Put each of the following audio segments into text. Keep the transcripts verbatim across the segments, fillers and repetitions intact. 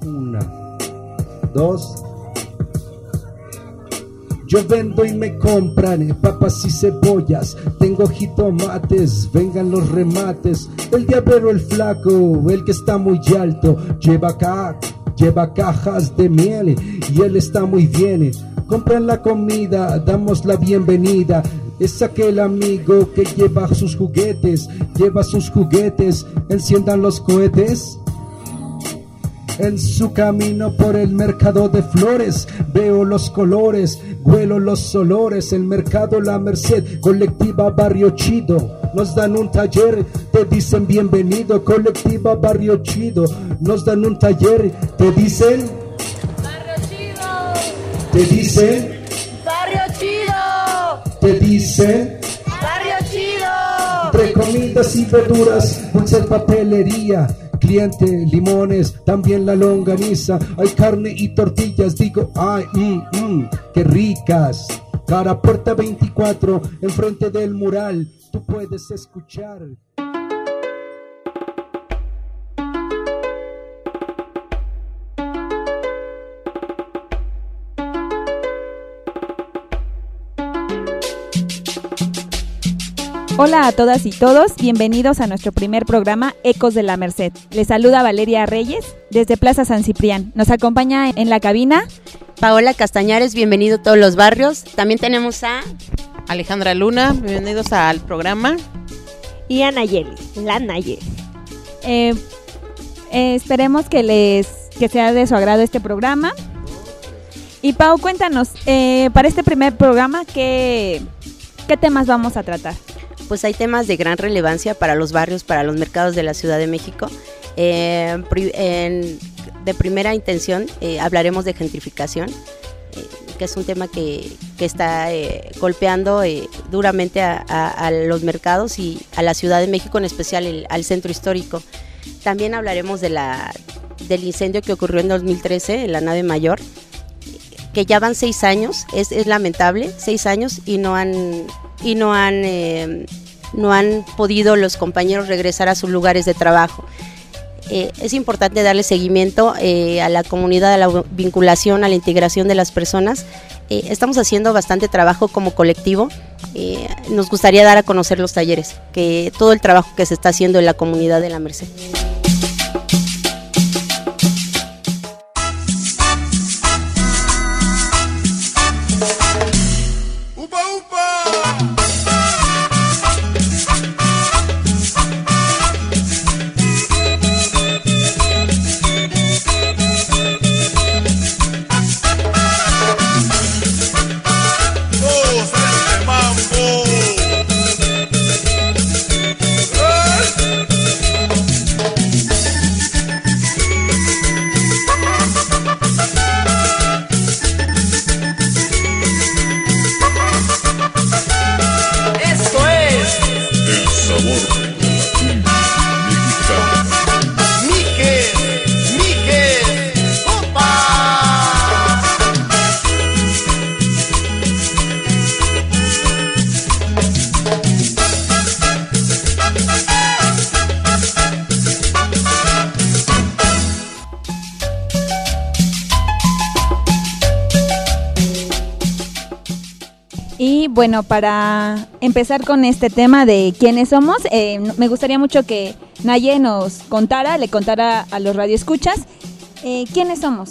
Una, dos. Yo vendo y me compran papas y cebollas, tengo jitomates, vengan los remates. El diablero, el flaco, el que está muy alto, lleva acá, lleva cajas de miel y él está muy bien. Compran la comida, damos la bienvenida. Es aquel amigo que lleva sus juguetes, lleva sus juguetes, enciendan los cohetes. En su camino por el mercado de flores, veo los colores, huelo los olores. El mercado La Merced, colectiva Barrio Chido, nos dan un taller, te dicen bienvenido. Colectiva Barrio Chido, nos dan un taller, te dicen Barrio Chido, te dicen Barrio Chido, te dicen Barrio Chido. entre comidas y verduras, dulce papelería, cliente, limones, también la longaniza. Hay carne y tortillas, digo, ay, mmm, mmm, qué ricas. Cara Puerta veinticuatro, enfrente del mural, tú puedes escuchar. Hola a todas y todos, bienvenidos a nuestro primer programa Ecos de la Merced. Les saluda Valeria Reyes desde Plaza San Ciprián. Nos acompaña en la cabina Paola Castañares, bienvenido a todos los barrios. También tenemos a Alejandra Luna, bienvenidos al programa. Y a Nayeli, la Naye. Eh, eh, esperemos que les que sea de su agrado este programa. Y Pau, cuéntanos, eh, para este primer programa, ¿qué, qué temas vamos a tratar? Pues hay temas de gran relevancia para los barrios, para los mercados de la Ciudad de México. Eh, en, de primera intención eh, hablaremos de gentrificación, eh, que es un tema que, que está eh, golpeando eh, duramente a, a, a los mercados y a la Ciudad de México, en especial el, al centro histórico. También hablaremos de la, del incendio que ocurrió en dos mil trece en la nave mayor, que ya van seis años, es, es lamentable, seis años y no han... y no han, eh, no han podido los compañeros regresar a sus lugares de trabajo. Eh, es importante darle seguimiento eh, a la comunidad, a la vinculación, a la integración de las personas. Eh, estamos haciendo bastante trabajo como colectivo. Eh, nos gustaría dar a conocer los talleres, que todo el trabajo que se está haciendo en la comunidad de La Merced. Bueno, para empezar con este tema de quiénes somos, eh, me gustaría mucho que Naye nos contara, le contara a los radioescuchas, eh, quiénes somos.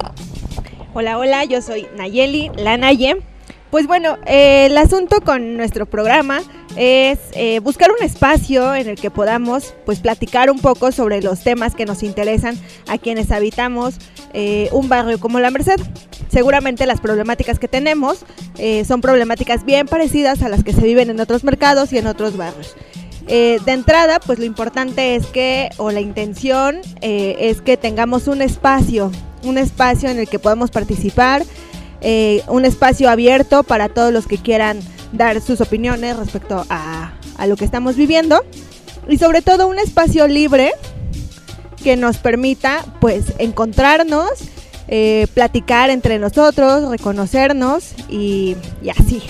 Hola, hola, yo soy Nayeli, la Naye. Pues bueno, eh, el asunto con nuestro programa es eh, buscar un espacio en el que podamos pues platicar un poco sobre los temas que nos interesan a quienes habitamos eh, un barrio como La Merced. Seguramente las problemáticas que tenemos eh, son problemáticas bien parecidas a las que se viven en otros mercados y en otros barrios. Eh, de entrada, pues lo importante es que, o la intención eh, es que tengamos un espacio, un espacio en el que podamos participar, eh, un espacio abierto para todos los que quieran dar sus opiniones respecto a, a lo que estamos viviendo, y sobre todo un espacio libre que nos permita pues encontrarnos, eh, platicar entre nosotros, reconocernos y, y así.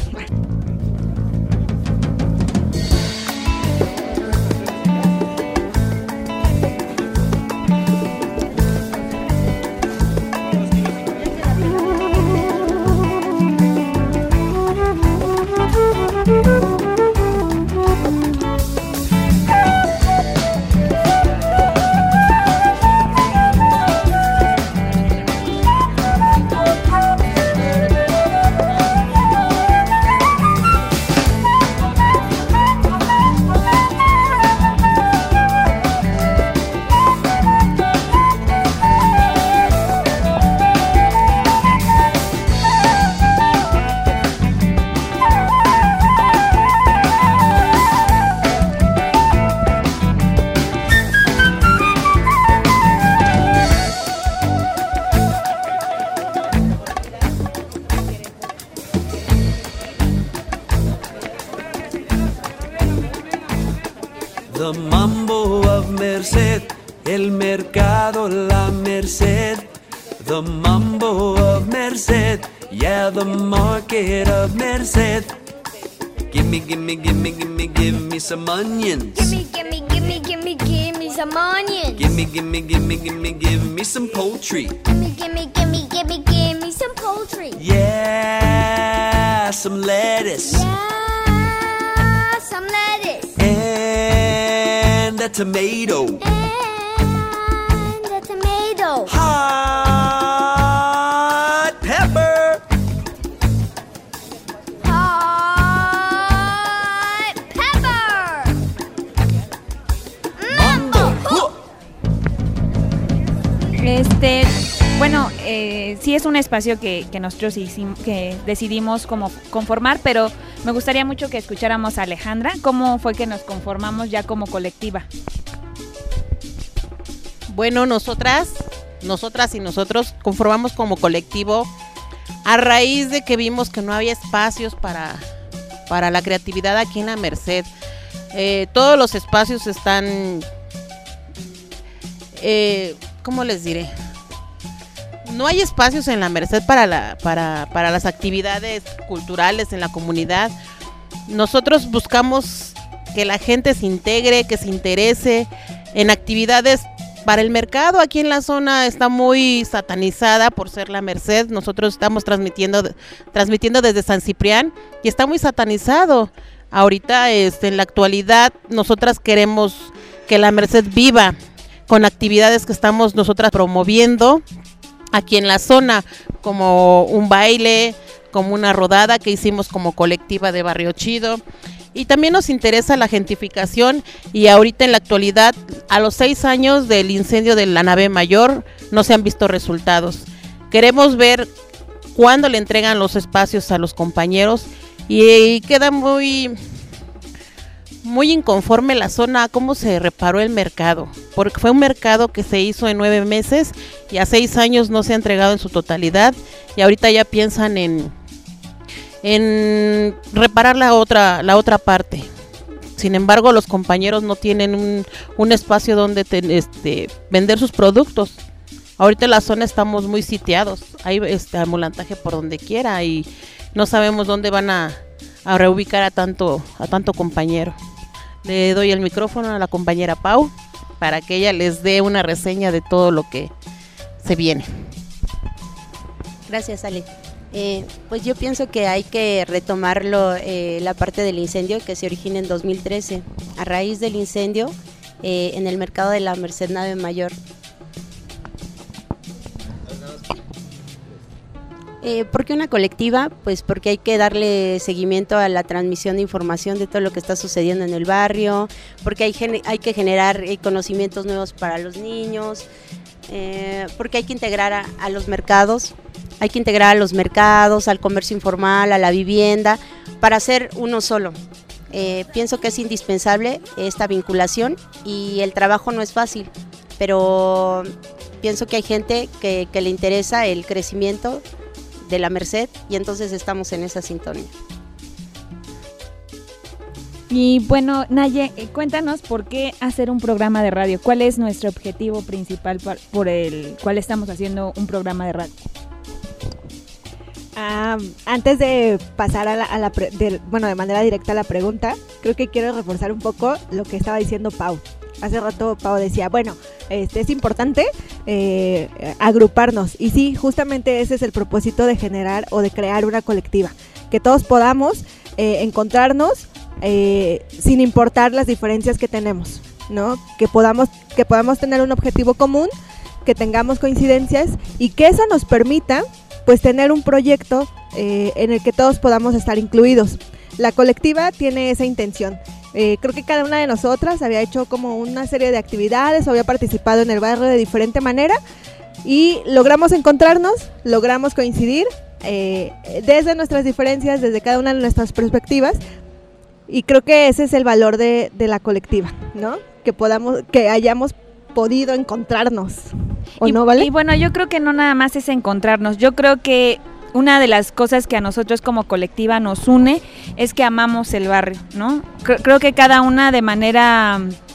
The mambo of Merced, el mercado La Merced. The mambo of Merced, yeah, the market of Merced. Gimme, gimme, gimme, gimme, give me some onions. Gimme, gimme, gimme, gimme, give me some onions. Gimme, gimme, gimme, gimme, give me some poultry. Gimme, gimme, gimme, gimme, give me some poultry. Yeah, some lettuce. Yeah, some lettuce. And a tomato. And a tomato. Hot pepper. Hot pepper. Mambo. Huh. Este, bueno, eh, sí es un espacio que, que nosotros hicimos, que decidimos como conformar, pero me gustaría mucho que escucháramos a Alejandra. ¿Cómo fue que nos conformamos ya como colectiva? Bueno, nosotras, nosotras y nosotros conformamos como colectivo a raíz de que vimos que no había espacios para, para la creatividad aquí en la Merced. Eh, todos los espacios están, eh, ¿cómo les diré? No hay espacios en la Merced para, la, para, para las actividades culturales en la comunidad. Nosotros buscamos que la gente se integre, que se interese en actividades para el mercado. Aquí en la zona está muy satanizada por ser la Merced. Nosotros estamos transmitiendo, transmitiendo desde San Ciprián y está muy satanizado. Ahorita, este, en la actualidad, nosotras queremos que la Merced viva con actividades que estamos nosotras promoviendo aquí en la zona, como un baile, como una rodada que hicimos como colectiva de Barrio Chido. Y también nos interesa la gentrificación y ahorita en la actualidad, a los seis años del incendio de la nave mayor, no se han visto resultados. Queremos ver cuándo le entregan los espacios a los compañeros y, y queda muy, muy inconforme la zona, cómo se reparó el mercado, porque fue un mercado que se hizo en nueve meses y a seis años no se ha entregado en su totalidad y ahorita ya piensan en... en reparar la otra la otra parte. Sin embargo, los compañeros no tienen un, un espacio donde ten, este, vender sus productos. Ahorita en la zona estamos muy sitiados, hay este ambulantaje por donde quiera y no sabemos dónde van a, a reubicar a tanto a tanto compañero. Le doy el micrófono a la compañera Pau para que ella les dé una reseña de todo lo que se viene. Gracias, Ale. Eh, pues yo pienso que hay que retomarlo, eh, la parte del incendio que se origina en dos mil trece. A raíz del incendio eh, en el mercado de la Merced Nave Mayor. Eh, ¿Por qué una colectiva? Pues porque hay que darle seguimiento a la transmisión de información de todo lo que está sucediendo en el barrio, porque hay, hay que generar eh, conocimientos nuevos para los niños, eh, porque hay que integrar a, a los mercados. Hay que integrar a los mercados, al comercio informal, a la vivienda, para hacer uno solo. Eh, pienso que es indispensable esta vinculación y el trabajo no es fácil, pero pienso que hay gente que, que le interesa el crecimiento de la Merced y entonces estamos en esa sintonía. Y bueno, Naye, eh, cuéntanos por qué hacer un programa de radio. ¿Cuál es nuestro objetivo principal por, por el cual estamos haciendo un programa de radio? Ah, antes de pasar a la, a la pre, de, bueno, de manera directa a la pregunta, creo que quiero reforzar un poco lo que estaba diciendo Pau. Hace rato Pau decía, bueno, este es importante eh, agruparnos. Y sí, justamente ese es el propósito de generar o de crear una colectiva. Que todos podamos eh, encontrarnos eh, sin importar las diferencias que tenemos, ¿no? Que podamos, que podamos tener un objetivo común, que tengamos coincidencias y que eso nos permita pues tener un proyecto eh, en el que todos podamos estar incluidos. La colectiva tiene esa intención. Eh, creo que cada una de nosotras había hecho como una serie de actividades o había participado en el barrio de diferente manera y logramos encontrarnos, logramos coincidir eh, desde nuestras diferencias, desde cada una de nuestras perspectivas y creo que ese es el valor de, de la colectiva, ¿no? Que podamos, que hayamos podido encontrarnos. ¿O y, no, ¿vale? Y bueno, yo creo que no nada más es encontrarnos, yo creo que una de las cosas que a nosotros como colectiva nos une es que amamos el barrio, ¿no? Creo, creo que cada una de manera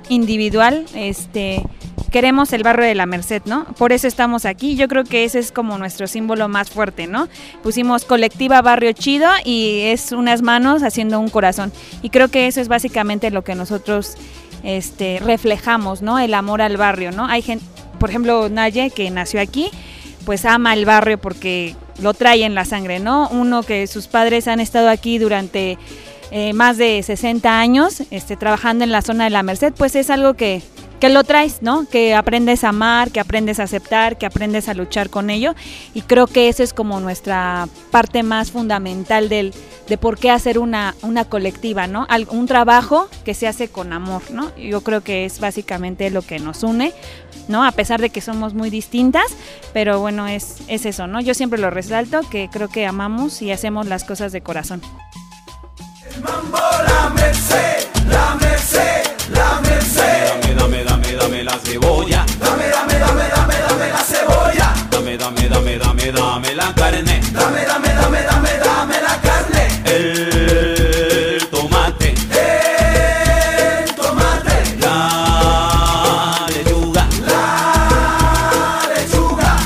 individual, este, queremos el barrio de la Merced, ¿no? Por eso estamos aquí. Yo creo que ese es como nuestro símbolo más fuerte, ¿no? Pusimos colectiva Barrio Chido y es unas manos haciendo un corazón. Y creo que eso es básicamente lo que nosotros este, reflejamos, ¿no? El amor al barrio, ¿no? Hay gente, por ejemplo, Naye, que nació aquí, pues ama el barrio porque lo trae en la sangre, ¿no? Uno que sus padres han estado aquí durante eh, más de sesenta años, este, trabajando en la zona de la Merced, pues es algo que, que lo traes, ¿no? Que aprendes a amar, que aprendes a aceptar, que aprendes a luchar con ello, y creo que eso es como nuestra parte más fundamental del, de por qué hacer una, una colectiva, ¿no? Al, un trabajo que se hace con amor, ¿no? Yo creo que es básicamente lo que nos une, ¿no? A pesar de que somos muy distintas, pero bueno, es, es eso, ¿no? Yo siempre lo resalto, que creo que amamos y hacemos las cosas de corazón. Mambo, la Merced, la Merced, la Merced. Dame, dame, dame, dame la cebolla. Dame, dame, dame, dame, dame la cebolla. Dame, dame, dame, dame, dame la carne. Dame, dame, dame, dame, dame la carne. El tomate. El tomate. La lechuga. La lechuga.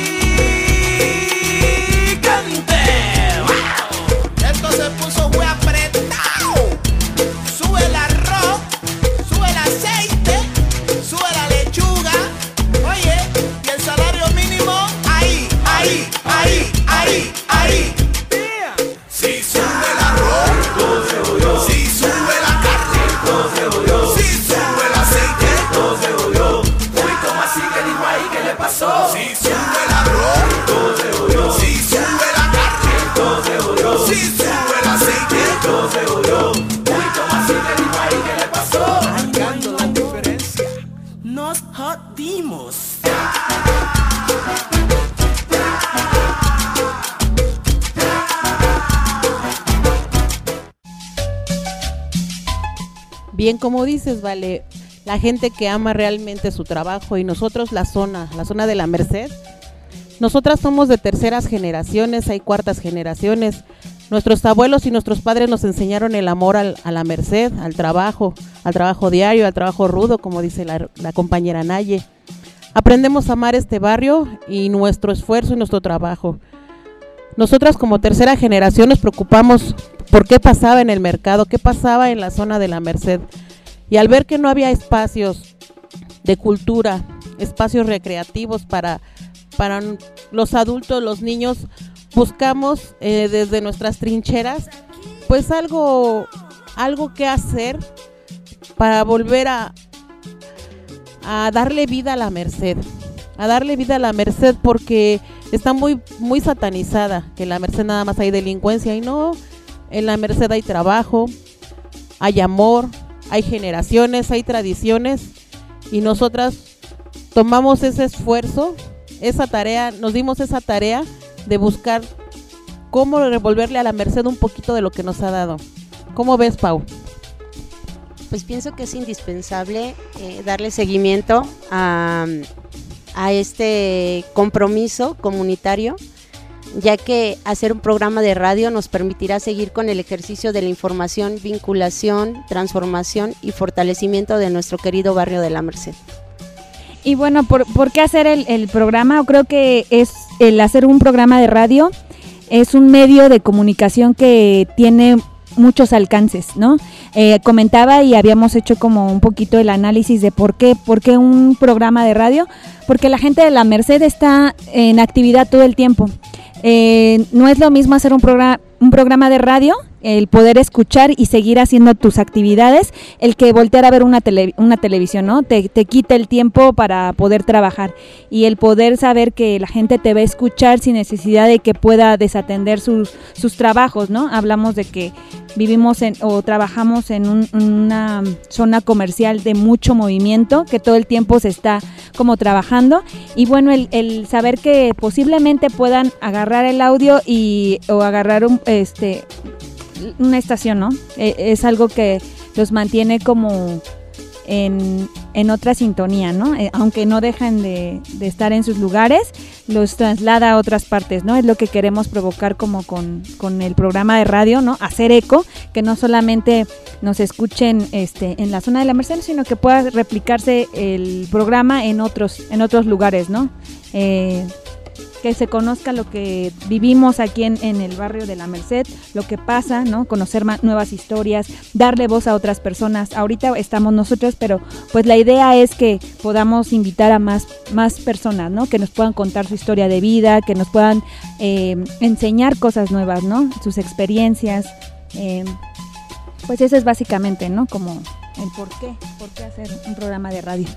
Picante. ¡Wow! Esto se puso muy apretado. Sube el arroz, sube el aceite, sube la lechuga. Oye, y el salario mínimo ahí, ahí, ahí, ahí, ahí. Si sube el arroz, si sube la carne, si sube el aceite, uy, ¿cómo así que dijo ahí? ¿Qué le pasó? Si sube el arroz, si sube la carne, si sube el aceite, uy, ¿cómo así que dijo ahí? ¿Qué le pasó? Marcando la diferencia, nos jodimos. Bien, como dices, Vale, la gente que ama realmente su trabajo y nosotros la zona, la zona de la Merced, nosotras somos de terceras generaciones, hay cuartas generaciones. Nuestros abuelos y nuestros padres nos enseñaron el amor al, a la Merced, al trabajo, al trabajo diario, al trabajo rudo, como dice la, la compañera Naye. Aprendemos a amar este barrio y nuestro esfuerzo y nuestro trabajo. Nosotras como tercera generación nos preocupamos por qué pasaba en el mercado, qué pasaba en la zona de la Merced. Y al ver que no había espacios de cultura, espacios recreativos para, para los adultos, los niños, buscamos eh, desde nuestras trincheras pues algo, algo que hacer para volver a, a darle vida a la Merced, a darle vida a la Merced porque está muy, muy satanizada, que en la Merced nada más hay delincuencia y no, en la Merced hay trabajo, hay amor, hay generaciones, hay tradiciones y nosotras tomamos ese esfuerzo, esa tarea, nos dimos esa tarea de buscar cómo devolverle a la Merced un poquito de lo que nos ha dado. ¿Cómo ves, Pau? Pues pienso que es indispensable eh, darle seguimiento a, a este compromiso comunitario, ya que hacer un programa de radio nos permitirá seguir con el ejercicio de la información, vinculación, transformación y fortalecimiento de nuestro querido barrio de la Merced. Y bueno, ¿por, ¿por qué hacer el, el programa? Creo que es el hacer un programa de radio es un medio de comunicación que tiene muchos alcances, ¿no? Eh, comentaba y habíamos hecho como un poquito el análisis de por qué, por qué un programa de radio, porque la gente de la Merced está en actividad todo el tiempo. Eh, no es lo mismo hacer un programa, un programa de radio, el poder escuchar y seguir haciendo tus actividades, el que voltear a ver una, tele, una televisión, ¿no? Te, te quita el tiempo para poder trabajar y el poder saber que la gente te va a escuchar sin necesidad de que pueda desatender sus, sus trabajos, ¿no? Hablamos de que vivimos en, o trabajamos en un, una zona comercial de mucho movimiento, que todo el tiempo se está como trabajando y bueno, el, el saber que posiblemente puedan agarrar el audio y o agarrar un, este una estación, ¿no? Eh, es algo que los mantiene como en, en otra sintonía, ¿no? Eh, aunque no dejan de, de estar en sus lugares, los traslada a otras partes, ¿no? Es lo que queremos provocar como con, con el programa de radio, ¿no? Hacer eco, que no solamente nos escuchen este en la zona de la Merced, sino que pueda replicarse el programa en otros en otros lugares, ¿no? Eh, que se conozca lo que vivimos aquí en, en el barrio de la Merced, lo que pasa, ¿no? Conocer más, nuevas historias, darle voz a otras personas. Ahorita estamos nosotros, pero pues la idea es que podamos invitar a más, más personas, ¿no? Que nos puedan contar su historia de vida, que nos puedan eh, enseñar cosas nuevas, ¿no? Sus experiencias. Eh, pues eso es básicamente, ¿no? Como el por qué, por qué hacer un programa de radio.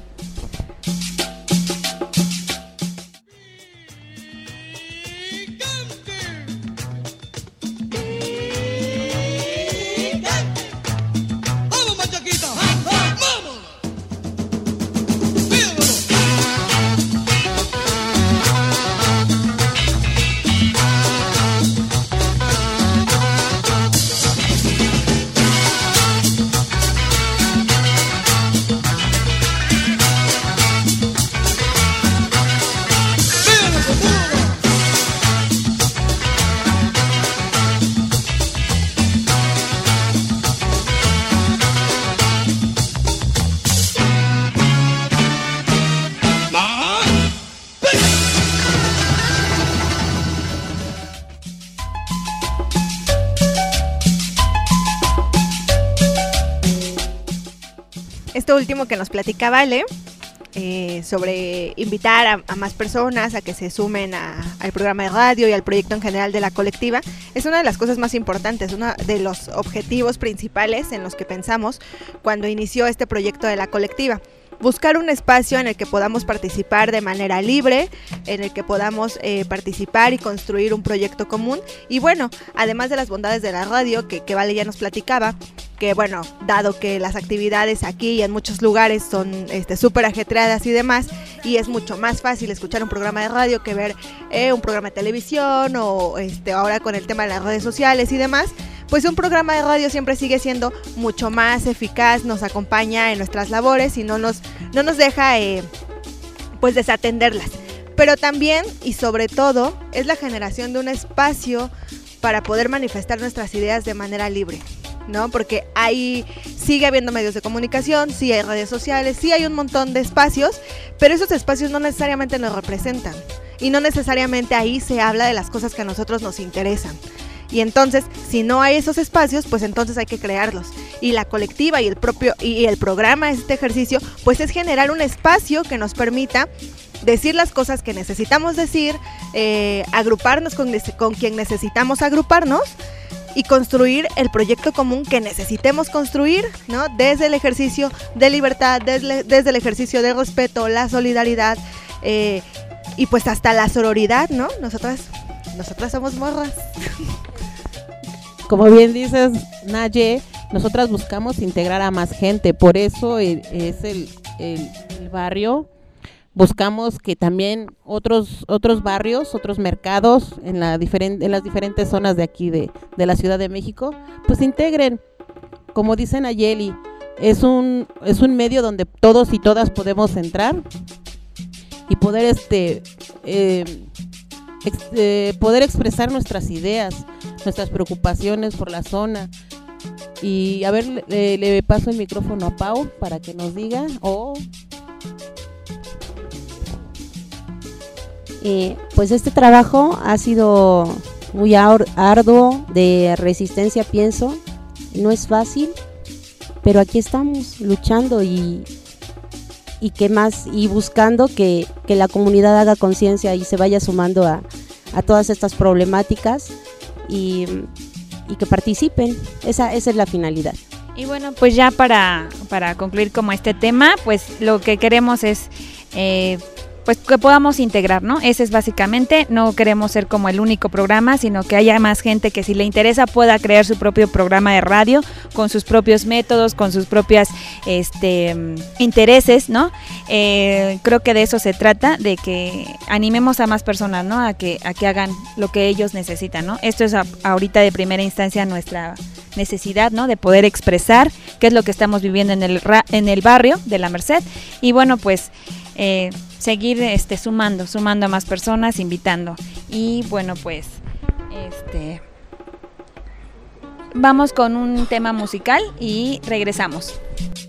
Esto último que nos platicaba Ale, eh, sobre invitar a, a más personas a que se sumen a, al programa de radio y al proyecto en general de la colectiva, es una de las cosas más importantes, uno de los objetivos principales en los que pensamos cuando inició este proyecto de la colectiva. Buscar un espacio en el que podamos participar de manera libre, en el que podamos eh, participar y construir un proyecto común. Y bueno, además de las bondades de la radio, que, que Vale ya nos platicaba, que bueno, dado que las actividades aquí y en muchos lugares son este, súper ajetreadas y demás, y es mucho más fácil escuchar un programa de radio que ver eh, un programa de televisión o este, ahora con el tema de las redes sociales y demás, pues un programa de radio siempre sigue siendo mucho más eficaz, nos acompaña en nuestras labores y no nos, no nos deja eh, pues desatenderlas. Pero también y sobre todo es la generación de un espacio para poder manifestar nuestras ideas de manera libre, ¿no? Porque ahí sigue habiendo medios de comunicación, sí hay redes sociales, sí hay un montón de espacios, pero esos espacios no necesariamente nos representan y no necesariamente ahí se habla de las cosas que a nosotros nos interesan. Y entonces, si no hay esos espacios, pues entonces hay que crearlos. Y la colectiva y el propio y el programa, este ejercicio, pues es generar un espacio que nos permita decir las cosas que necesitamos decir, eh, agruparnos con, con quien necesitamos agruparnos y construir el proyecto común que necesitemos construir, ¿no? Desde el ejercicio de libertad, desde, desde el ejercicio de respeto, la solidaridad eh, y pues hasta la sororidad, ¿no? Nosotras, nosotras somos morras. Como bien dices, Naye, nosotras buscamos integrar a más gente, por eso es el, el, el barrio. Buscamos que también otros otros barrios, otros mercados en, la diferen, en las diferentes zonas de aquí de, de la Ciudad de México, pues integren. Como dice Nayeli, es un es un medio donde todos y todas podemos entrar y poder este eh, ex, eh, poder expresar nuestras ideas, nuestras preocupaciones por la zona. Y a ver, le, le paso el micrófono a Pau para que nos diga o... Eh, pues este trabajo ha sido muy arduo, de resistencia, pienso. No es fácil, pero aquí estamos luchando y, y qué más, y buscando que, que la comunidad haga conciencia y se vaya sumando a, a todas estas problemáticas y, y que participen. Esa, esa es la finalidad. Y bueno, pues ya para, para concluir como este tema, pues lo que queremos es... Eh, pues que podamos integrar, ¿no? Ese es básicamente, no queremos ser como el único programa, sino que haya más gente que si le interesa pueda crear su propio programa de radio con sus propios métodos, con sus propias este, intereses, ¿no? Eh, creo que de eso se trata, de que animemos a más personas, ¿no? A que, a que hagan lo que ellos necesitan, ¿no? Esto es a, ahorita de primera instancia nuestra necesidad, ¿no? De poder expresar qué es lo que estamos viviendo en el, ra- en el barrio de la Merced. Y bueno, pues... Eh, seguir este, sumando, sumando a más personas, invitando. Y bueno, pues este vamos con un tema musical y regresamos.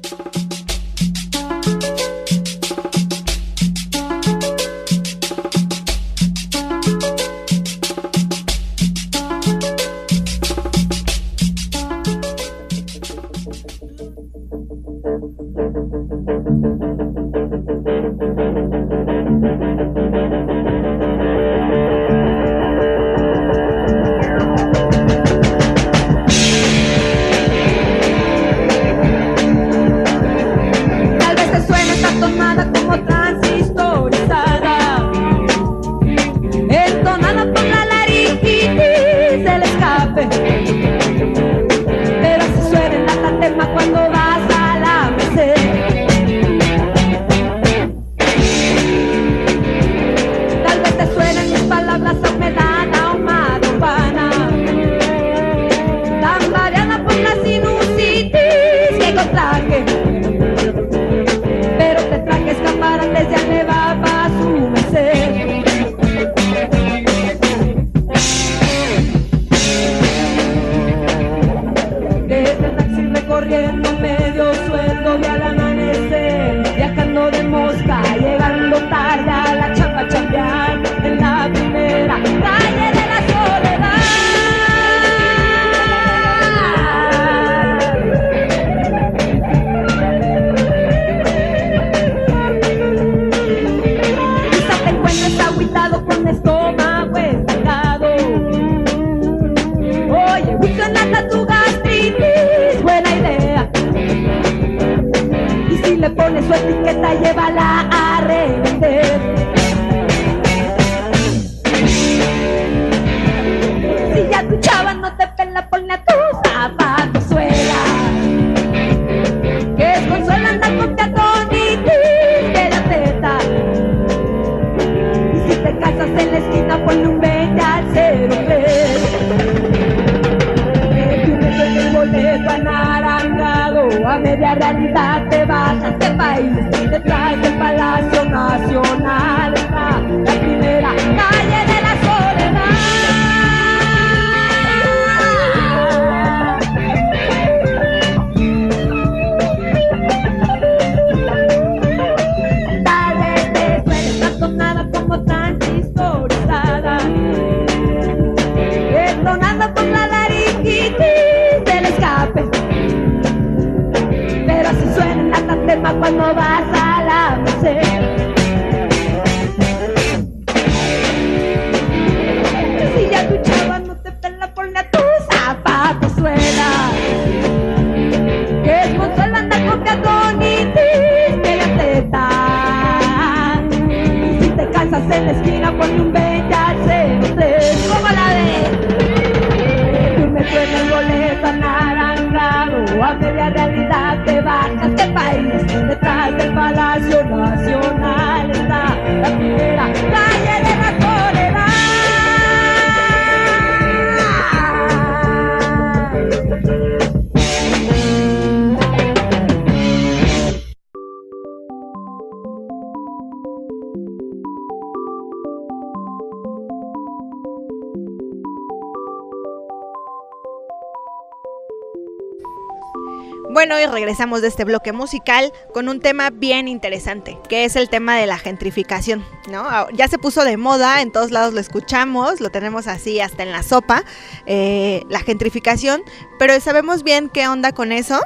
Bueno, y regresamos de este bloque musical con un tema bien interesante, que es el tema de la gentrificación, ¿no? Ya se puso de moda, en todos lados lo escuchamos, lo tenemos así hasta en la sopa, eh, la gentrificación, pero ¿sabemos bien qué onda con eso?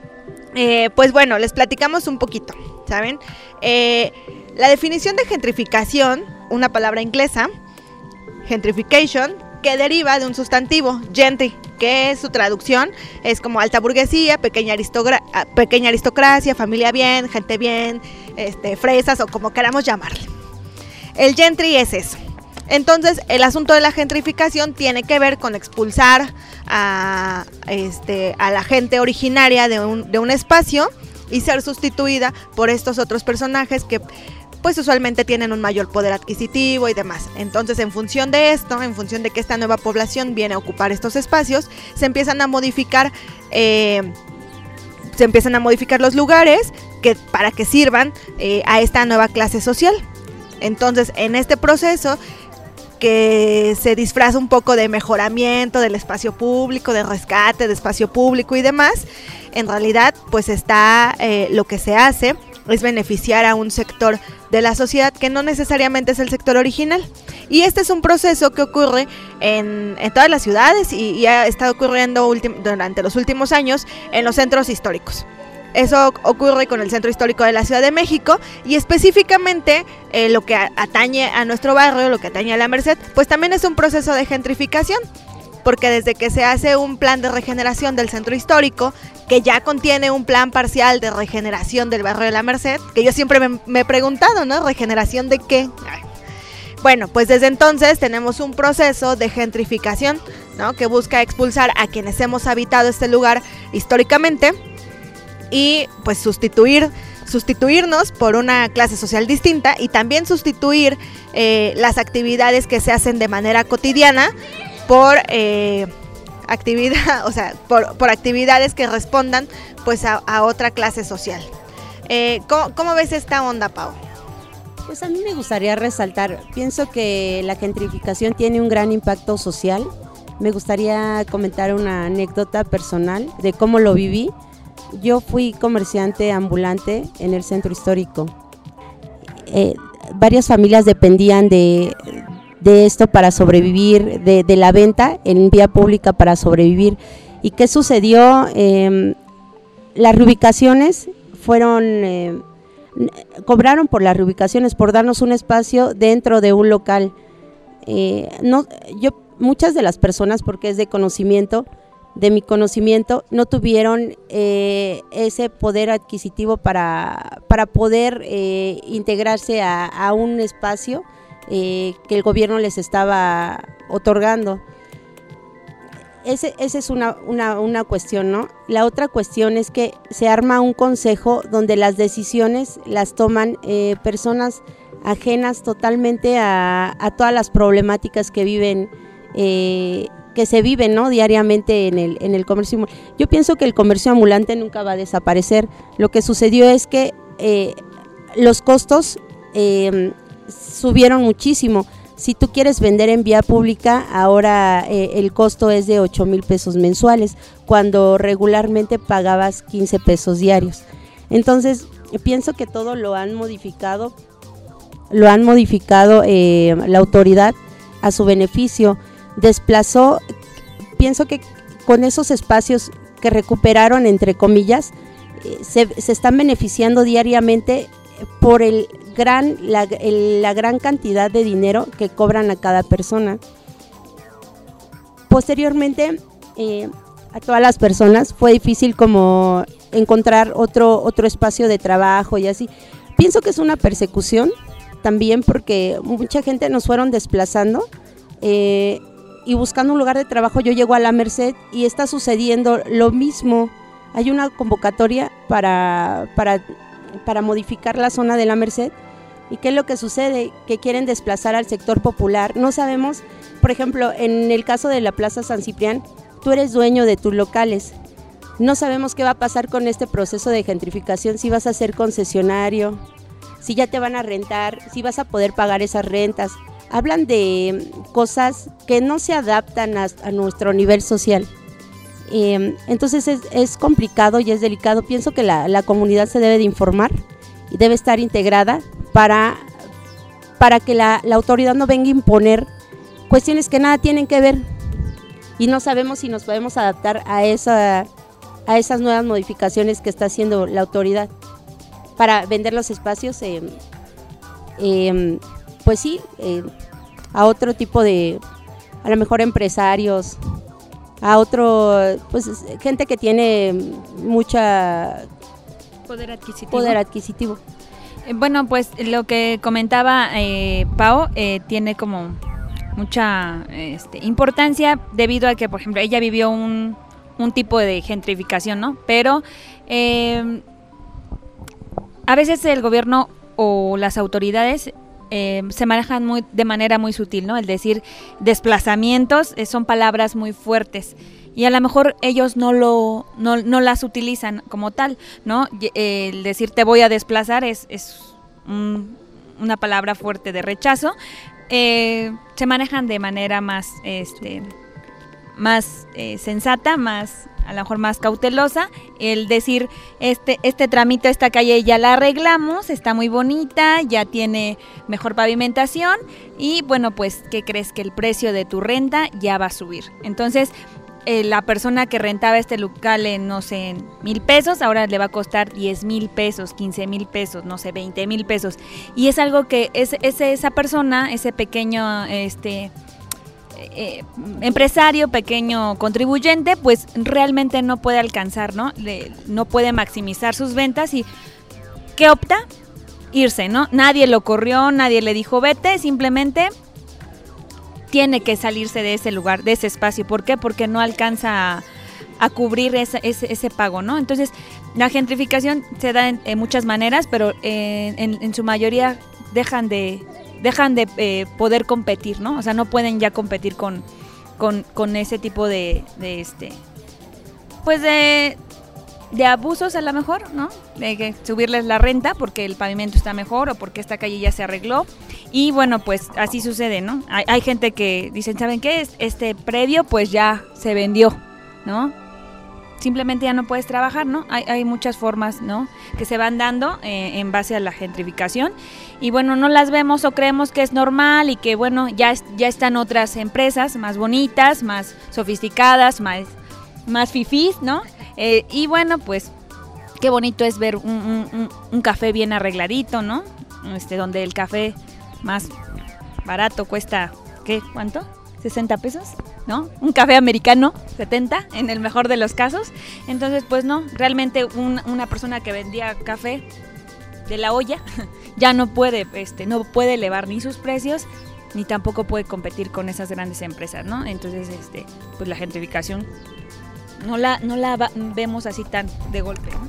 Eh, pues bueno, les platicamos un poquito, ¿saben? Eh, la definición de gentrificación, una palabra inglesa, gentrification, que deriva de un sustantivo, gentry, que es su traducción, es como alta burguesía, pequeña, aristogra- pequeña aristocracia, familia bien, gente bien, este, fresas o como queramos llamarle. El gentry es eso. Entonces, el asunto de la gentrificación tiene que ver con expulsar a, este, a la gente originaria de un, de un espacio y ser sustituida por estos otros personajes que pues usualmente tienen un mayor poder adquisitivo y demás. Entonces, en función de esto, en función de que esta nueva población viene a ocupar estos espacios, se empiezan a modificar, eh, se empiezan a modificar los lugares que, para que sirvan eh, a esta nueva clase social. Entonces, en este proceso que se disfraza un poco de mejoramiento del espacio público, de rescate de espacio público y demás, en realidad pues está eh, lo que se hace es beneficiar a un sector de la sociedad que no necesariamente es el sector original. Y este es un proceso que ocurre en, en todas las ciudades y, y ha estado ocurriendo ultim- durante los últimos años en los centros históricos. Eso ocurre con el Centro Histórico de la Ciudad de México y específicamente eh, lo que atañe a nuestro barrio, lo que atañe a la Merced, pues también es un proceso de gentrificación, porque desde que se hace un plan de regeneración del Centro Histórico, que ya contiene un plan parcial de regeneración del barrio de la Merced, que yo siempre me, me he preguntado, ¿no? ¿Regeneración de qué? Bueno, pues desde entonces tenemos un proceso de gentrificación, ¿no? Que busca expulsar a quienes hemos habitado este lugar históricamente, y pues sustituir, sustituirnos por una clase social distinta y también sustituir eh, las actividades que se hacen de manera cotidiana por eh, actividad, o sea, por, por actividades que respondan pues a, a otra clase social. Eh, ¿cómo, ¿Cómo ves esta onda, Pau? Pues a mí me gustaría resaltar, pienso que la gentrificación tiene un gran impacto social. Me gustaría comentar una anécdota personal de cómo lo viví. Yo fui comerciante ambulante en el centro histórico. Eh, varias familias dependían de, de esto para sobrevivir, de, de la venta en vía pública para sobrevivir. ¿Y qué sucedió? Eh, las reubicaciones fueron, eh, cobraron por las reubicaciones, por darnos un espacio dentro de un local. Eh, no, yo, muchas de las personas, porque es de conocimiento, de mi conocimiento, no tuvieron eh, ese poder adquisitivo para, para poder eh, integrarse a, a un espacio eh, que el gobierno les estaba otorgando. Ese, esa es una, una, una cuestión, ¿no? La otra cuestión es que se arma un consejo donde las decisiones las toman eh, personas ajenas totalmente a, a todas las problemáticas que viven eh, que se viven, ¿no? diariamente en el, en el comercio. Yo pienso que el comercio ambulante nunca va a desaparecer. Lo que sucedió es que eh, los costos eh, subieron muchísimo. Si tú quieres vender en vía pública, ahora eh, el costo es de ocho mil pesos mensuales, cuando regularmente pagabas quince pesos diarios. Entonces, pienso que todo lo han modificado, lo han modificado eh, la autoridad a su beneficio. Desplazó, pienso que con esos espacios que recuperaron, entre comillas, eh, se, se están beneficiando diariamente por el gran, la, el, la gran cantidad de dinero que cobran a cada persona. Posteriormente, eh, a todas las personas fue difícil como encontrar otro, otro espacio de trabajo y así. Pienso que es una persecución también, porque mucha gente nos fueron desplazando, eh, y buscando un lugar de trabajo. Yo llego a la Merced y está sucediendo lo mismo. Hay una convocatoria para, para, para modificar la zona de la Merced. ¿Y qué es lo que sucede? Que quieren desplazar al sector popular. No sabemos, por ejemplo, en el caso de la Plaza San Ciprián, tú eres dueño de tus locales. No sabemos qué va a pasar con este proceso de gentrificación, si vas a ser concesionario, si ya te van a rentar, si vas a poder pagar esas rentas. Hablan de cosas que no se adaptan a, a nuestro nivel social. Eh, entonces es, es complicado y es delicado. Pienso que la, la comunidad se debe de informar y debe estar integrada para, para que la, la autoridad no venga a imponer cuestiones que nada tienen que ver, y no sabemos si nos podemos adaptar a, esa, a esas nuevas modificaciones que está haciendo la autoridad para vender los espacios. Eh, eh, pues sí, eh, a otro tipo de, a lo mejor empresarios, a otro, pues gente que tiene mucha poder adquisitivo. Poder adquisitivo. Eh, bueno, pues lo que comentaba eh, Pau eh, tiene como mucha este, importancia, debido a que, por ejemplo, ella vivió un, un tipo de gentrificación, ¿no? Pero eh, a veces el gobierno o las autoridades Eh, se manejan muy de manera muy sutil, ¿no? El decir desplazamientos eh, son palabras muy fuertes y a lo mejor ellos no lo no, no las utilizan como tal, ¿no? Y, eh, el decir te voy a desplazar es, es un, una palabra fuerte de rechazo, eh, se manejan de manera más, este, más eh, sensata, más a lo mejor más cautelosa, el decir, este, este tramito, esta calle ya la arreglamos, está muy bonita, ya tiene mejor pavimentación y bueno, pues, ¿qué crees? Que el precio de tu renta ya va a subir. Entonces, eh, la persona que rentaba este local en, no sé, en mil pesos, ahora le va a costar diez mil pesos, quince mil pesos, no sé, veinte mil pesos. Y es algo que es, es esa persona, ese pequeño, este... Eh, empresario, pequeño contribuyente, pues realmente no puede alcanzar, ¿no? Le, no puede maximizar sus ventas y ¿qué opta? Irse, ¿no? Nadie lo corrió, nadie le dijo vete, simplemente tiene que salirse de ese lugar, de ese espacio. ¿Por qué? Porque no alcanza a, a cubrir ese, ese, ese pago, ¿no? Entonces, la gentrificación se da en, en muchas maneras, pero eh, en, en su mayoría dejan de... dejan de eh, poder competir, ¿no? O sea, no pueden ya competir con, con, con ese tipo de, de este, pues de, de abusos a lo mejor, ¿no? De que subirles la renta porque el pavimento está mejor o porque esta calle ya se arregló. Y bueno, pues así sucede, ¿no? Hay, hay gente que dicen, ¿saben qué? Este predio pues ya se vendió, ¿no? Simplemente ya no puedes trabajar, ¿no? Hay, hay muchas formas, ¿no? Que se van dando eh, en base a la gentrificación y bueno, no las vemos o creemos que es normal y que bueno, ya, ya están otras empresas más bonitas, más sofisticadas, más, más fifís, ¿no? Eh, y bueno, pues qué bonito es ver un, un, un café bien arregladito, ¿no? Este, donde el café más barato cuesta, ¿qué? ¿Cuánto? sesenta pesos, ¿no? Un café americano, setenta, en el mejor de los casos. Entonces, pues no, realmente un, una persona que vendía café de la olla ya no puede, este, no puede elevar ni sus precios, ni tampoco puede competir con esas grandes empresas, ¿no? Entonces, este, pues la gentrificación no la, no la va, vemos así tan de golpe, ¿no?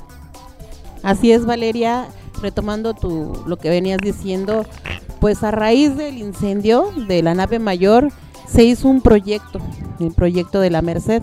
Así es, Valeria, retomando tu, lo que venías diciendo, pues a raíz del incendio de la nave mayor se hizo un proyecto, el proyecto de la Merced,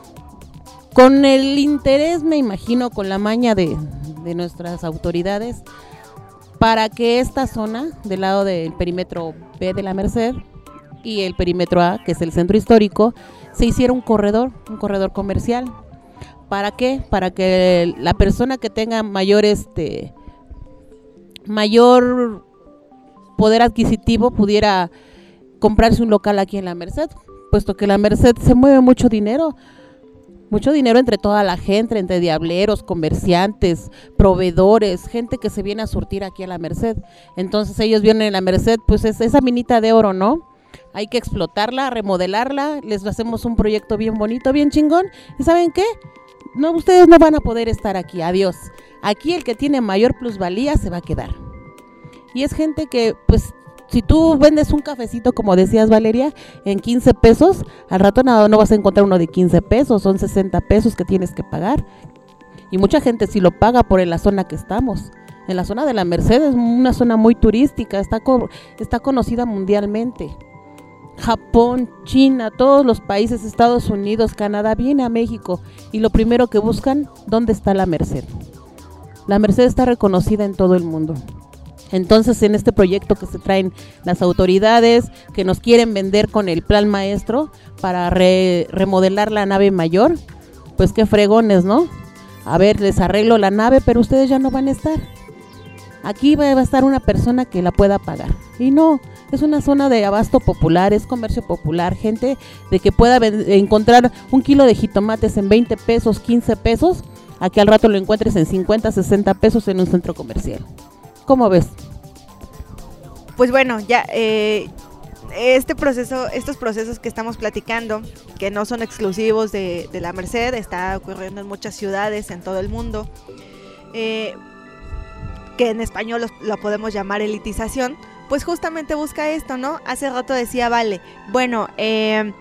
con el interés, me imagino, con la maña de, de nuestras autoridades, para que esta zona, del lado del perímetro B de la Merced y el perímetro A, que es el centro histórico, se hiciera un corredor, un corredor comercial. ¿Para qué? Para que la persona que tenga mayor, este, mayor poder adquisitivo pudiera comprarse un local aquí en la Merced, puesto que la Merced se mueve mucho dinero, mucho dinero entre toda la gente, entre diableros, comerciantes, proveedores, gente que se viene a surtir aquí a la Merced. Entonces ellos vienen en la Merced, pues es esa minita de oro, ¿no? Hay que explotarla, remodelarla, les hacemos un proyecto bien bonito, bien chingón, y ¿saben qué? No, ustedes no van a poder estar aquí, adiós. Aquí el que tiene mayor plusvalía se va a quedar. Y es gente que, pues, si tú vendes un cafecito, como decías, Valeria, en quince pesos, al rato no, no vas a encontrar uno de quince pesos, son sesenta pesos que tienes que pagar. Y mucha gente sí lo paga por en la zona que estamos. En la zona de la Merced es una zona muy turística, está, co- está conocida mundialmente. Japón, China, todos los países, Estados Unidos, Canadá, viene a México y lo primero que buscan, ¿dónde está la Merced? La Merced está reconocida en todo el mundo. Entonces, en este proyecto que se traen las autoridades, que nos quieren vender con el plan maestro para re- remodelar la nave mayor, pues qué fregones, ¿no? A ver, les arreglo la nave, pero ustedes ya no van a estar. Aquí va a estar una persona que la pueda pagar. Y no, es una zona de abasto popular, es comercio popular, gente de que pueda ven- encontrar un kilo de jitomates en veinte pesos, quince pesos, a que al rato lo encuentres en cincuenta, sesenta pesos en un centro comercial. ¿Cómo ves? Pues bueno, ya eh, este proceso, estos procesos que estamos platicando, que no son exclusivos de, de la Merced, está ocurriendo en muchas ciudades en todo el mundo, eh, que en español los, lo podemos llamar elitización, pues justamente busca esto, ¿no? Hace rato decía, vale, bueno, eh,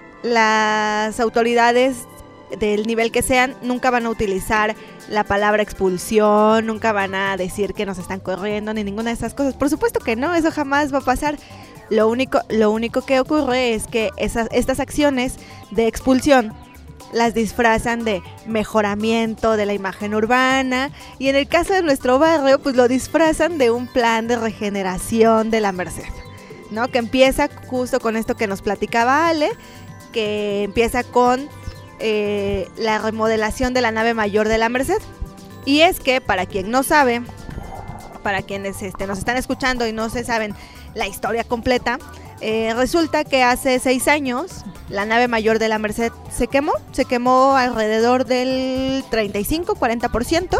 las autoridades del nivel que sean, nunca van a utilizar la palabra expulsión, nunca van a decir que nos están corriendo, ni ninguna de esas cosas. Por supuesto que no, eso jamás va a pasar. Lo único, lo único que ocurre es que esas, estas acciones de expulsión las disfrazan de mejoramiento de la imagen urbana, y en el caso de nuestro barrio, pues lo disfrazan de un plan de regeneración de la Merced, ¿no? Que empieza justo con esto que nos platicaba Ale, que empieza con eh, la remodelación de la nave mayor de la Merced. Y es que, para quien no sabe, para quienes este, nos están escuchando y no se saben la historia completa, eh, resulta que hace seis años la nave mayor de la Merced se quemó, se quemó alrededor del treinta y cinco a cuarenta por ciento,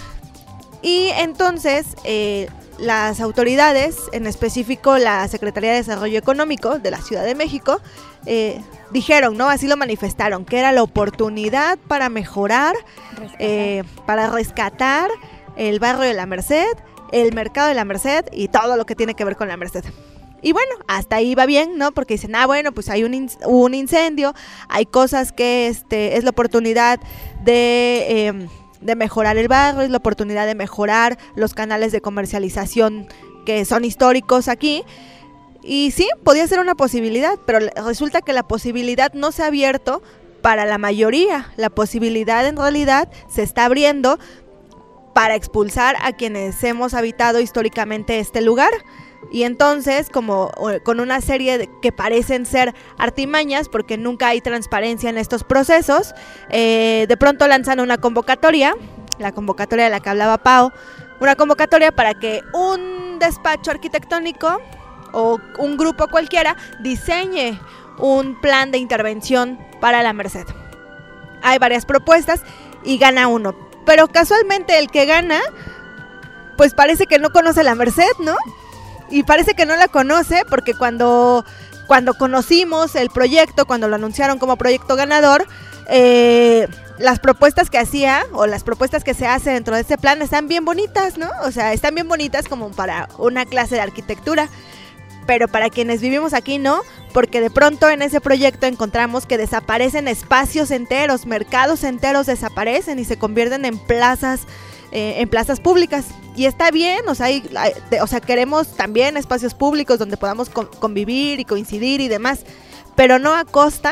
y entonces eh, las autoridades, en específico la Secretaría de Desarrollo Económico de la Ciudad de México, eh, dijeron, ¿no? Así lo manifestaron, que era la oportunidad para mejorar, eh, para rescatar el barrio de la Merced, el mercado de la Merced y todo lo que tiene que ver con la Merced. Y bueno, hasta ahí va bien, ¿no? Porque dicen, ah, bueno, pues hay un, in- un incendio, hay cosas que este, es la oportunidad de, eh, de mejorar el barrio, es la oportunidad de mejorar los canales de comercialización que son históricos aquí. Y sí, podía ser una posibilidad, pero resulta que la posibilidad no se ha abierto para la mayoría. La posibilidad en realidad se está abriendo para expulsar a quienes hemos habitado históricamente este lugar. Y entonces, como con una serie de, que parecen ser artimañas, porque nunca hay transparencia en estos procesos, eh, de pronto lanzan una convocatoria, la convocatoria de la que hablaba Pau, una convocatoria para que un despacho arquitectónico o un grupo cualquiera diseñe un plan de intervención para la Merced. Hay varias propuestas y gana uno, pero casualmente el que gana, pues parece que no conoce la Merced, ¿no? Y parece que no la conoce porque cuando, cuando conocimos el proyecto, cuando lo anunciaron como proyecto ganador, eh, las propuestas que hacía o las propuestas que se hace dentro de este plan están bien bonitas, ¿no? O sea, están bien bonitas como para una clase de arquitectura, pero para quienes vivimos aquí no, porque de pronto en ese proyecto encontramos que desaparecen espacios enteros, mercados enteros desaparecen y se convierten en plazas, eh, en plazas públicas. Y está bien, o sea, hay, hay, de, o sea, queremos también espacios públicos donde podamos con, convivir y coincidir y demás, pero no a costa,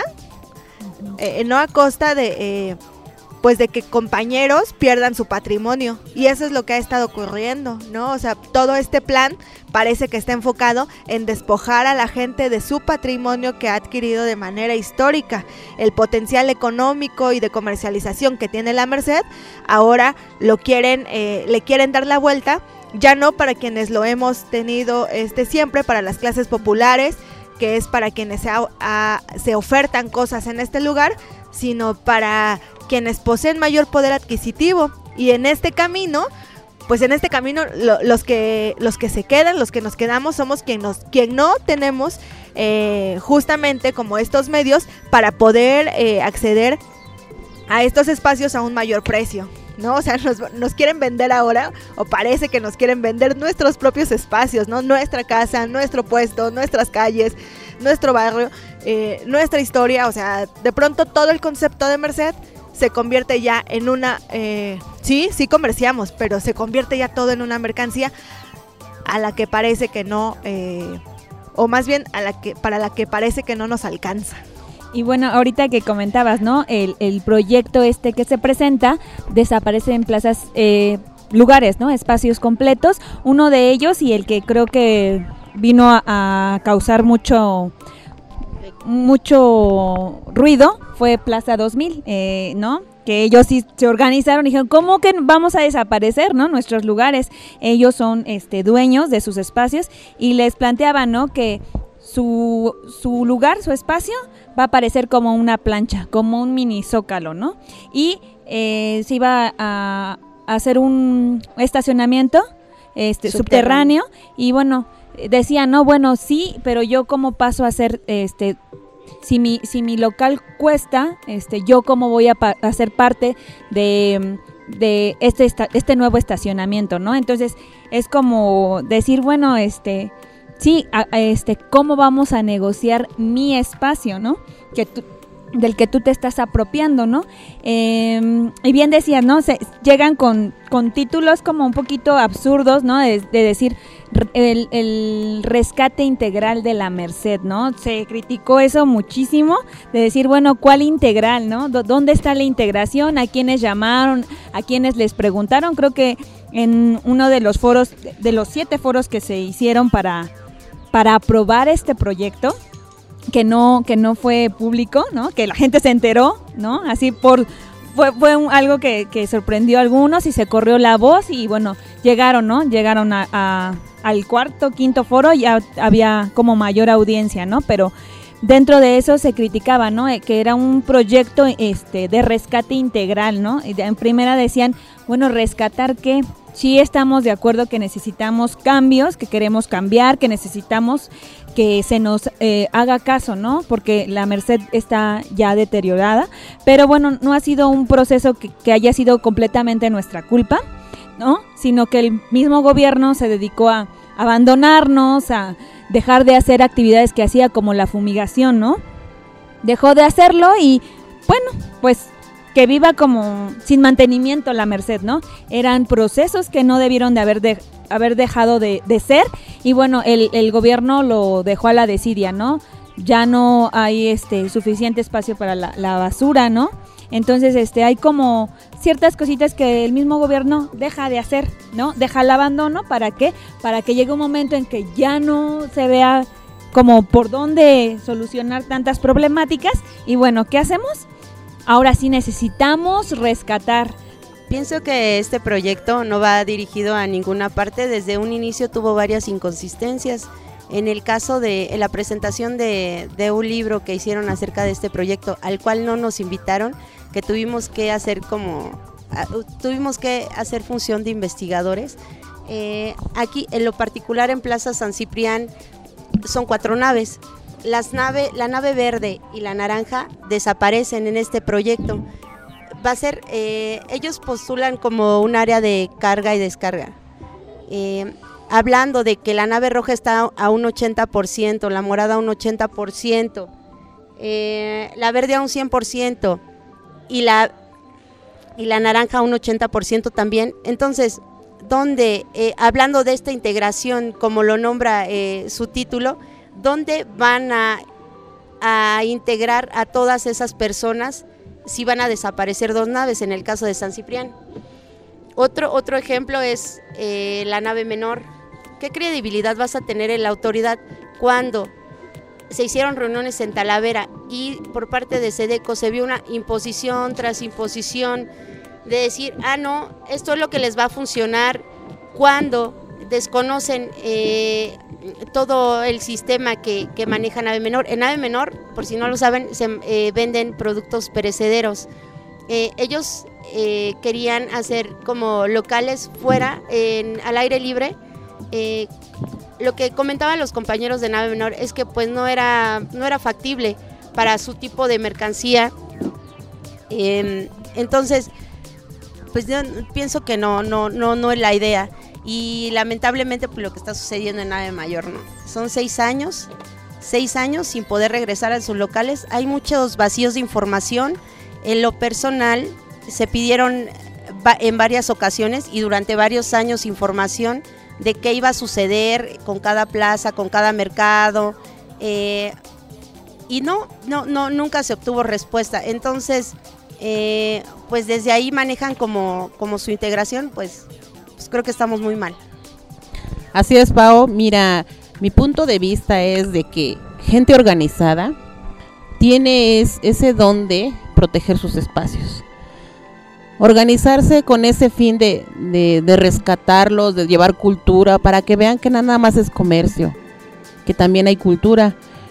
eh, no a costa de, eh, pues de que compañeros pierdan su patrimonio. Y eso es lo que ha estado ocurriendo, ¿no? O sea, todo este plan parece que está enfocado en despojar a la gente de su patrimonio que ha adquirido de manera histórica. El potencial económico y de comercialización que tiene la Merced, ahora lo quieren, eh, le quieren dar la vuelta, ya no para quienes lo hemos tenido este siempre, para las clases populares, que es para quienes se, a, a, se ofertan cosas en este lugar, sino para quienes poseen mayor poder adquisitivo. Y en este camino, pues en este camino lo, los que los que se quedan, los que nos quedamos, somos quien nos quien no tenemos eh, justamente como estos medios para poder eh, acceder a estos espacios a un mayor precio, ¿no? O sea, nos, nos quieren vender ahora, o parece que nos quieren vender nuestros propios espacios, ¿no? Nuestra casa, nuestro puesto, nuestras calles, nuestro barrio, eh, nuestra historia. O sea, de pronto todo el concepto de Merced se convierte ya en una, eh, sí, sí comerciamos, pero se convierte ya todo en una mercancía a la que parece que no, eh, o más bien a la que, para la que parece que no nos alcanza. Y bueno, ahorita que comentabas, ¿no? El, el proyecto este que se presenta desaparece en plazas, eh, lugares, ¿no? Espacios completos. Uno de ellos, y el que creo que vino a, a causar mucho... mucho ruido, fue Plaza dos mil, eh, ¿no? Que ellos sí se organizaron y dijeron, ¿cómo que vamos a desaparecer, no? Nuestros lugares. Ellos son este dueños de sus espacios y les planteaban, ¿no? Que su, su lugar, su espacio, va a parecer como una plancha, como un mini zócalo, ¿no? Y eh, se iba a, a hacer un estacionamiento este, subterráneo. subterráneo y bueno, decían, no, bueno, sí, pero yo cómo paso a hacer, este, si mi si mi local cuesta, este, yo cómo voy a, pa- a ser parte de, de este esta- este nuevo estacionamiento, ¿no? Entonces es como decir, bueno, este, sí, a, a este, cómo vamos a negociar mi espacio, ¿no? Que tú, del que tú te estás apropiando, ¿no? Eh, y bien decías, ¿no? Se, llegan con, con títulos como un poquito absurdos, ¿no? De, de decir el, el rescate integral de la Merced, ¿no? Se criticó eso muchísimo, de decir, bueno, ¿cuál integral, no? ¿Dónde está la integración? ¿A quiénes llamaron? ¿A quiénes les preguntaron? Creo que en uno de los foros, de los siete foros que se hicieron para, para aprobar este proyecto, que no, que no fue público, ¿no? Que la gente se enteró, ¿no? Así por... Fue, fue un, algo que, que sorprendió a algunos y se corrió la voz y bueno, llegaron, ¿no? Llegaron a, a, al cuarto, quinto foro y ya había como mayor audiencia, ¿no? Pero dentro de eso se criticaba, ¿no? Que era un proyecto este, de rescate integral, ¿no? Y de, en primera decían, bueno, ¿rescatar qué? Sí estamos de acuerdo que necesitamos cambios, que queremos cambiar, que necesitamos que se nos eh, haga caso, ¿no? Porque la Merced está ya deteriorada, pero bueno, no ha sido un proceso que, que haya sido completamente nuestra culpa, ¿no? Sino que el mismo gobierno se dedicó a abandonarnos, a dejar de hacer actividades que hacía como la fumigación, ¿no? Dejó de hacerlo y bueno, pues que viva como sin mantenimiento la Merced, ¿no? Eran procesos que no debieron de haber, de, haber dejado de, de ser y bueno, el, el gobierno lo dejó a la desidia, ¿no? Ya no hay este suficiente espacio para la, la basura, ¿no? Entonces este hay como ciertas cositas que el mismo gobierno deja de hacer, ¿no? Deja el abandono, ¿para qué? Para que llegue un momento en que ya no se vea como por dónde solucionar tantas problemáticas y bueno, ¿qué hacemos? Ahora sí necesitamos rescatar. Pienso que este proyecto no va dirigido a ninguna parte. Desde un inicio tuvo varias inconsistencias. En el caso de en la presentación de, de un libro que hicieron acerca de este proyecto, al cual no nos invitaron, que tuvimos que hacer como tuvimos que hacer función de investigadores. Eh, aquí, en lo particular en Plaza San Ciprián, son cuatro naves. Las nave, la nave verde y la naranja desaparecen en este proyecto. Va a ser, eh, ellos postulan como un área de carga y descarga. Eh, hablando de que la nave roja está a un ochenta por ciento, la morada a un ochenta por ciento, eh, la verde a un cien por ciento y la, y la naranja a un ochenta por ciento también. Entonces, donde, eh, hablando de esta integración, como lo nombra eh, su título, ¿dónde van a, a integrar a todas esas personas si van a desaparecer dos naves en el caso de San Ciprián? Otro, otro ejemplo es eh, la nave menor. ¿Qué credibilidad vas a tener en la autoridad cuando se hicieron reuniones en Talavera y por parte de SEDECO se vio una imposición tras imposición de decir, ah no, esto es lo que les va a funcionar, cuando desconocen eh, todo el sistema que, que maneja Nave Menor? En Nave Menor, por si no lo saben, se eh, venden productos perecederos. Eh, ellos eh, querían hacer como locales fuera, en, al aire libre. Eh, lo que comentaban los compañeros de Nave Menor es que pues no era, no era factible para su tipo de mercancía. Eh, entonces, pues yo pienso que no, no, no, no es la idea. Y lamentablemente pues lo que está sucediendo en Nave Mayor, ¿no? Son seis años, seis años sin poder regresar a sus locales. Hay muchos vacíos de información. En lo personal se pidieron en varias ocasiones y durante varios años información de qué iba a suceder con cada plaza, con cada mercado, eh, y no, no, no, nunca se obtuvo respuesta. Entonces, eh, pues desde ahí manejan como, como su integración, pues. Pues creo que estamos muy mal. Así es, Pao. Mira, mi punto de vista es de que gente organizada tiene es, ese don de proteger sus espacios. Organizarse con ese fin de, de, de rescatarlos, de llevar cultura, para que vean que nada más es comercio, que también hay cultura.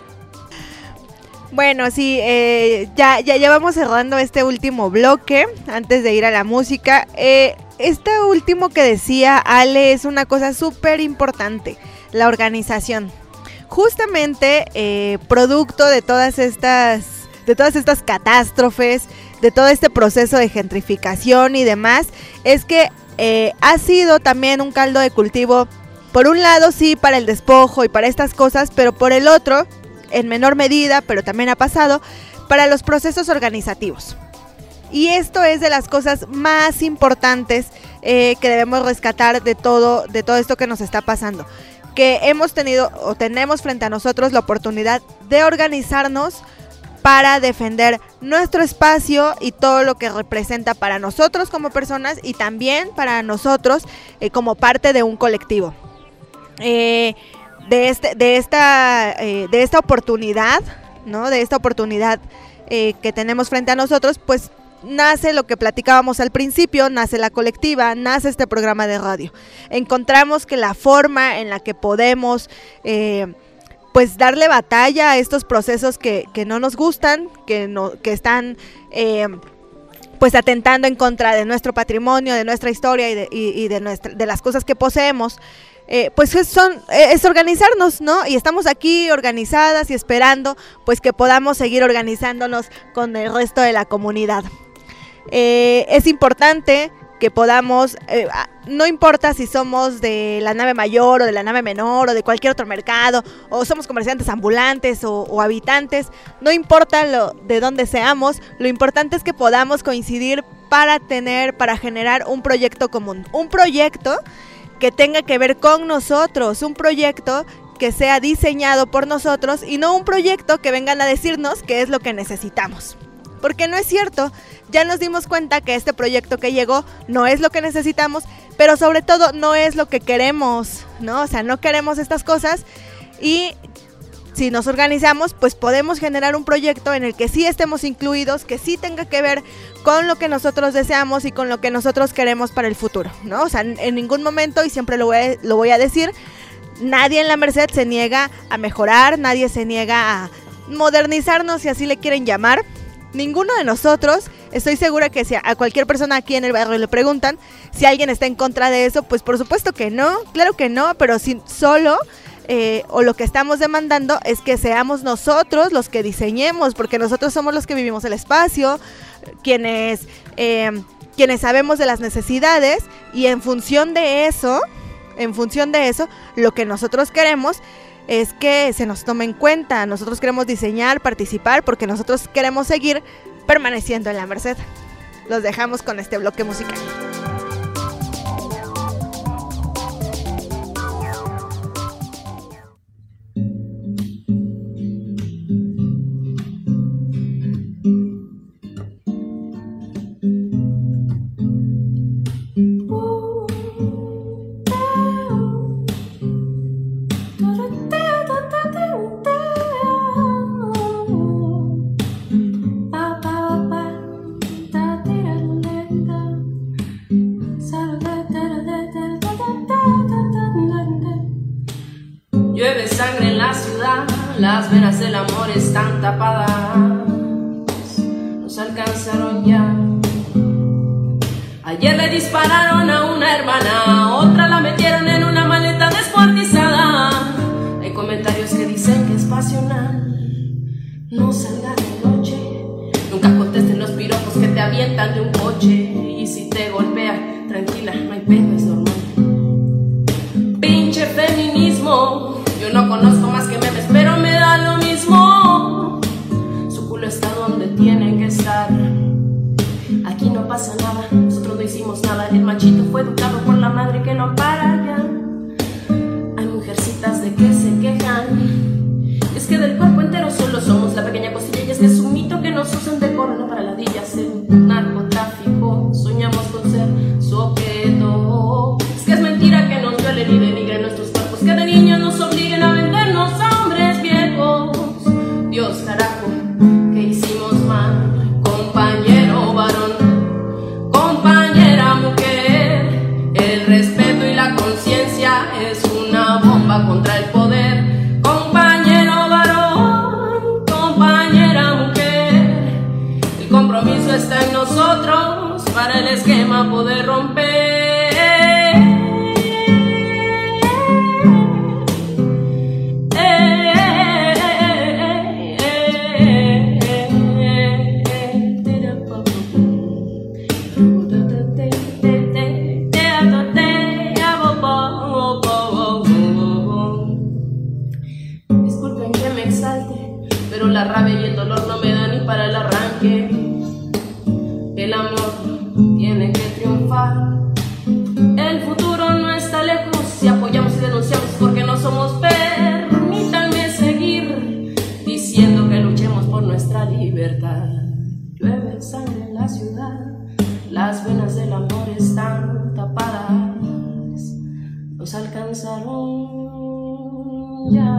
Bueno, sí, eh, ya, ya, ya vamos cerrando este último bloque antes de ir a la música. Eh, este último que decía Ale es una cosa súper importante, la organización. Justamente eh, producto de todas estas, de todas estas catástrofes, de todo este proceso de gentrificación y demás, es que eh, ha sido también un caldo de cultivo, por un lado sí para el despojo y para estas cosas, pero por el otro, en menor medida, pero también ha pasado, para los procesos organizativos. Y esto es de las cosas más importantes eh, que debemos rescatar de todo, de todo esto que nos está pasando. que hemos tenido o tenemos frente a nosotros la oportunidad de organizarnos para defender nuestro espacio y todo lo que representa para nosotros como personas y también para nosotros eh, como parte de un colectivo. Eh, de, este, de, esta, eh, de esta oportunidad, ¿no? De esta oportunidad eh, que tenemos frente a nosotros, pues nace lo que platicábamos al principio, nace la colectiva, nace este programa de radio. Encontramos que la forma en la que podemos eh, pues darle batalla a estos procesos que, que no nos gustan, que, no, que están eh, pues atentando en contra de nuestro patrimonio, de nuestra historia y de, y, y de, nuestra, de las cosas que poseemos, eh, pues es, son, es organizarnos, ¿no? Y estamos aquí organizadas y esperando pues que podamos seguir organizándonos con el resto de la comunidad. Eh, es importante que podamos, eh, no importa si somos de la nave mayor o de la nave menor o de cualquier otro mercado o somos comerciantes ambulantes o, o habitantes, no importa lo, de dónde seamos, lo importante es que podamos coincidir para tener, para generar un proyecto común, un proyecto que tenga que ver con nosotros, un proyecto que sea diseñado por nosotros y no un proyecto que vengan a decirnos qué es lo que necesitamos. Porque no es cierto, ya nos dimos cuenta que este proyecto que llegó no es lo que necesitamos, pero sobre todo no es lo que queremos, ¿no? O sea, no queremos estas cosas y si nos organizamos, pues podemos generar un proyecto en el que sí estemos incluidos, que sí tenga que ver con lo que nosotros deseamos y con lo que nosotros queremos para el futuro, ¿no? O sea, en ningún momento, y siempre lo voy a, lo voy a decir, nadie en la Merced se niega a mejorar, nadie se niega a modernizarnos, si así le quieren llamar. Ninguno de nosotros, estoy segura que si a cualquier persona aquí en el barrio le preguntan si alguien está en contra de eso, pues por supuesto que no, claro que no, pero si solo eh, o lo que estamos demandando es que seamos nosotros los que diseñemos, porque nosotros somos los que vivimos el espacio, quienes, eh, quienes sabemos de las necesidades y en función de eso, en función de eso, lo que nosotros queremos es que se nos tome en cuenta. Nosotros queremos diseñar, participar, porque nosotros queremos seguir permaneciendo en la Merced. Los dejamos con este bloque musical. Llueve sangre en la ciudad, las venas del amor están tapadas, nos alcanzaron ya. Ayer le dispararon a una hermana, otra la metieron en una maleta descuartizada. Hay comentarios que dicen que es pasional, no salga de noche, nunca contesten los piropos que te avientan de un coche. Y si te golpea, tranquila, no hay pedo, es normal. Pinche feminismo, yo no conozco más que memes, pero me da lo mismo. Su culo está donde tiene que estar. Aquí no pasa nada, nosotros no hicimos nada. El machito fue educado por la madre que no para ya. Hay mujercitas de que se quejan, es que del cuerpo entero solo somos la pequeña costilla. Y es que es un mito que nos usan de corona para ladillas en narcotráfico. Soñamos con ser su objeto. Es que es mentira que nos violen y denigren nuestros cuerpos, que de niños nos obliguen a vendernos a hombres viejos. Dios carajo, que hicimos mal, compañero varón, compañera mujer. El respeto y la conciencia es una bomba contra el poder. Compañero varón, compañera mujer. El compromiso está en nosotros para el esquema poder romper. La rabia y el dolor no me dan ni para el arranque. El amor tiene que triunfar. El futuro no está lejos. Si apoyamos y denunciamos porque no somos la libertad. Llueve sangre en la ciudad, las venas del amor están tapadas, nos alcanzaron ya.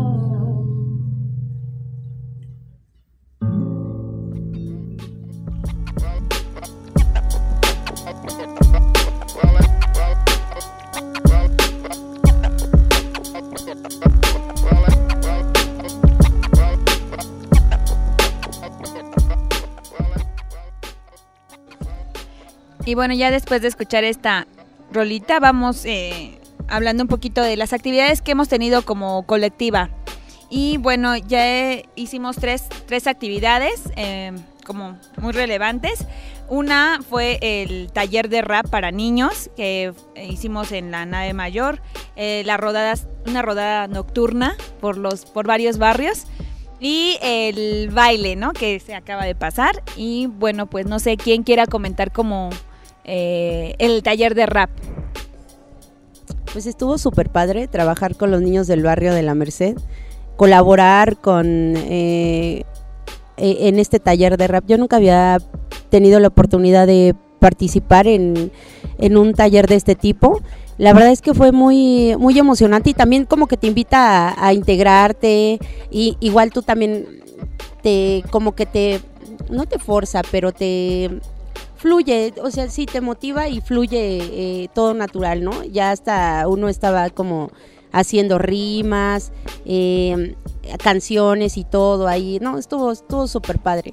Y bueno, ya después de escuchar esta rolita, vamos eh, hablando un poquito de las actividades que hemos tenido como colectiva. Y bueno, ya eh, hicimos tres, tres actividades eh, como muy relevantes. Una fue el taller de rap para niños que hicimos en la nave mayor, eh, la rodada, una rodada nocturna por, los, por varios barrios. Y el baile, ¿no? Que se acaba de pasar. Y bueno, pues no sé quién quiera comentar como eh, el taller de rap. Pues estuvo súper padre trabajar con los niños del barrio de la Merced, colaborar con eh, en este taller de rap. Yo nunca había tenido la oportunidad de participar en, en un taller de este tipo. La verdad es que fue muy muy emocionante y también como que te invita a, a integrarte, y igual tú también te como que te no te forza, pero te fluye, o sea, sí te motiva y fluye eh, todo natural, ¿no? Ya hasta uno estaba como haciendo rimas, eh, canciones y todo ahí, no, estuvo estuvo súper padre.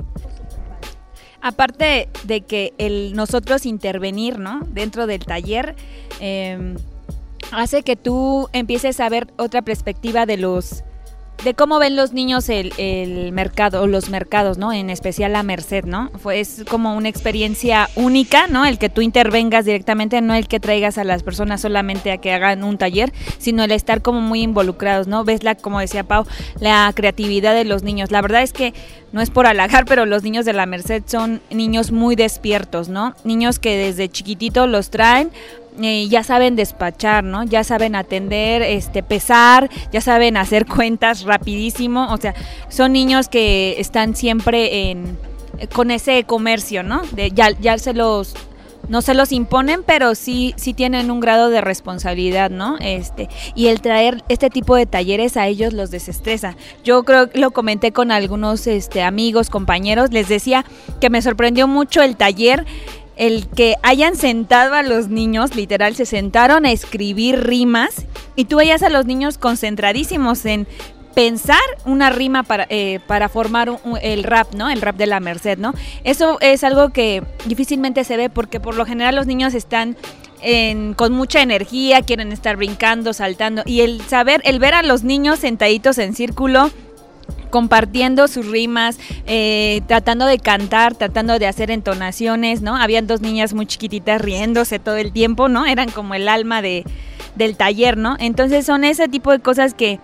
Aparte de que el nosotros intervenir, ¿no? Dentro del taller eh, hace que tú empieces a ver otra perspectiva de los de cómo ven los niños el, el mercado o los mercados, ¿no? En especial la Merced, ¿no? Fue es como una experiencia única, ¿no? El que tú intervengas directamente, no el que traigas a las personas solamente a que hagan un taller, sino el estar como muy involucrados, ¿no? Ves la, como decía Pau, la creatividad de los niños. La verdad es que no es por halagar, pero los niños de la Merced son niños muy despiertos, ¿no? Niños que desde chiquitito los traen, eh, ya saben despachar, ¿no? Ya saben atender, este, pesar, ya saben hacer cuentas rapidísimo. O sea, son niños que están siempre en con ese comercio, ¿no? De, ya, ya se los no se los imponen, pero sí, sí tienen un grado de responsabilidad, ¿no? Este, y el traer este tipo de talleres a ellos los desestresa. Yo creo que lo comenté con algunos este, amigos, compañeros, les decía que me sorprendió mucho el taller, el que hayan sentado a los niños, literal, se sentaron a escribir rimas y tú veías a los niños concentradísimos en pensar una rima para, eh, para formar un, un, el rap, ¿no? El rap de la Merced, ¿no? Eso es algo que difícilmente se ve porque por lo general los niños están en, con mucha energía, quieren estar brincando, saltando, y el saber, el ver a los niños sentaditos en círculo, compartiendo sus rimas, eh, tratando de cantar, tratando de hacer entonaciones, ¿no? Habían dos niñas muy chiquititas riéndose todo el tiempo, ¿no? Eran como el alma de, del taller, ¿no? Entonces son ese tipo de cosas que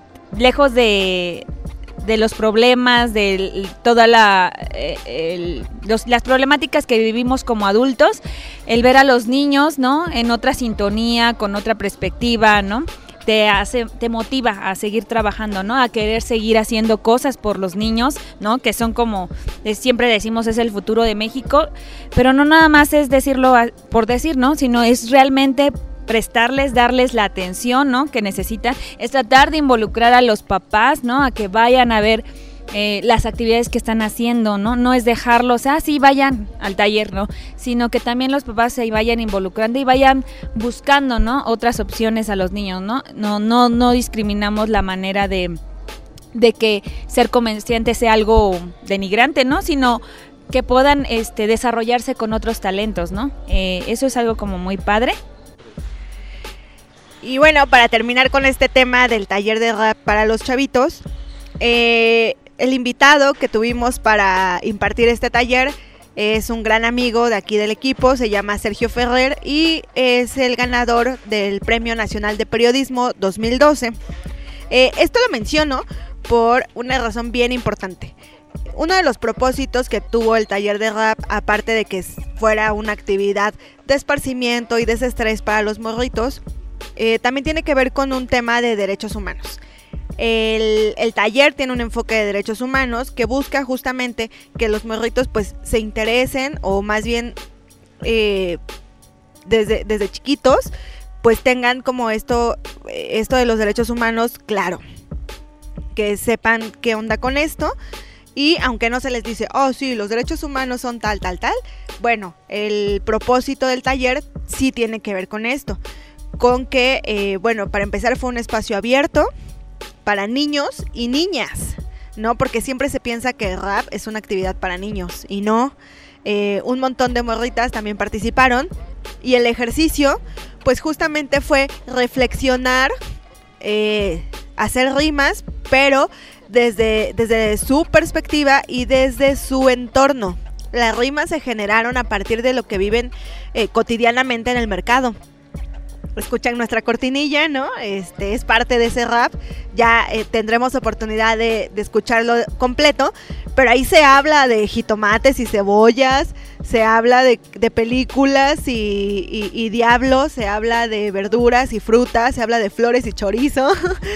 lejos de, de los problemas, de toda la eh, el, los, las problemáticas que vivimos como adultos, el ver a los niños, ¿no? En otra sintonía, con otra perspectiva, ¿no? Te hace, te motiva a seguir trabajando, ¿no? A querer seguir haciendo cosas por los niños, ¿no? Que son como, siempre decimos, es el futuro de México, pero no nada más es decirlo por decir, ¿no? Sino es realmente prestarles, darles la atención, ¿no? Que necesitan, es tratar de involucrar a los papás, ¿no? A que vayan a ver eh, las actividades que están haciendo, ¿no? No es dejarlos, ah, sí, vayan al taller, ¿no? Sino que también los papás se vayan involucrando y vayan buscando, ¿no? Otras opciones a los niños, ¿no? No, no, no discriminamos la manera de, de que ser comerciante sea algo denigrante, ¿no? Sino que puedan este, desarrollarse con otros talentos, ¿no? Eh, eso es algo como muy padre. Y bueno, para terminar con este tema del taller de rap para los chavitos, eh, el invitado que tuvimos para impartir este taller es un gran amigo de aquí del equipo, se llama Sergio Ferrer y es el ganador del Premio Nacional de Periodismo dos mil doce. Eh, esto lo menciono por una razón bien importante. Uno de los propósitos que tuvo el taller de rap, aparte de que fuera una actividad de esparcimiento y desestrés para los morritos, eh, también tiene que ver con un tema de derechos humanos. El, el taller tiene un enfoque de derechos humanos que busca justamente que los morritos pues se interesen, o más bien eh, desde, desde chiquitos pues tengan como esto, esto de los derechos humanos claro, que sepan qué onda con esto. Y aunque no se les dice, oh sí, los derechos humanos son tal, tal, tal, bueno, el propósito del taller sí tiene que ver con esto, con que, eh, bueno, para empezar fue un espacio abierto para niños y niñas, ¿no? Porque siempre se piensa que el rap es una actividad para niños, y no, eh, un montón de morritas también participaron, y el ejercicio, pues justamente fue reflexionar, eh, hacer rimas, pero desde, desde su perspectiva y desde su entorno. Las rimas se generaron a partir de lo que viven eh, cotidianamente en el mercado. Escuchan nuestra cortinilla, ¿no? Este es parte de ese rap. Ya eh, tendremos oportunidad de, de escucharlo completo, pero ahí se habla de jitomates y cebollas, se habla de, de películas y, y, y diablos, se habla de verduras y frutas, se habla de flores y chorizo,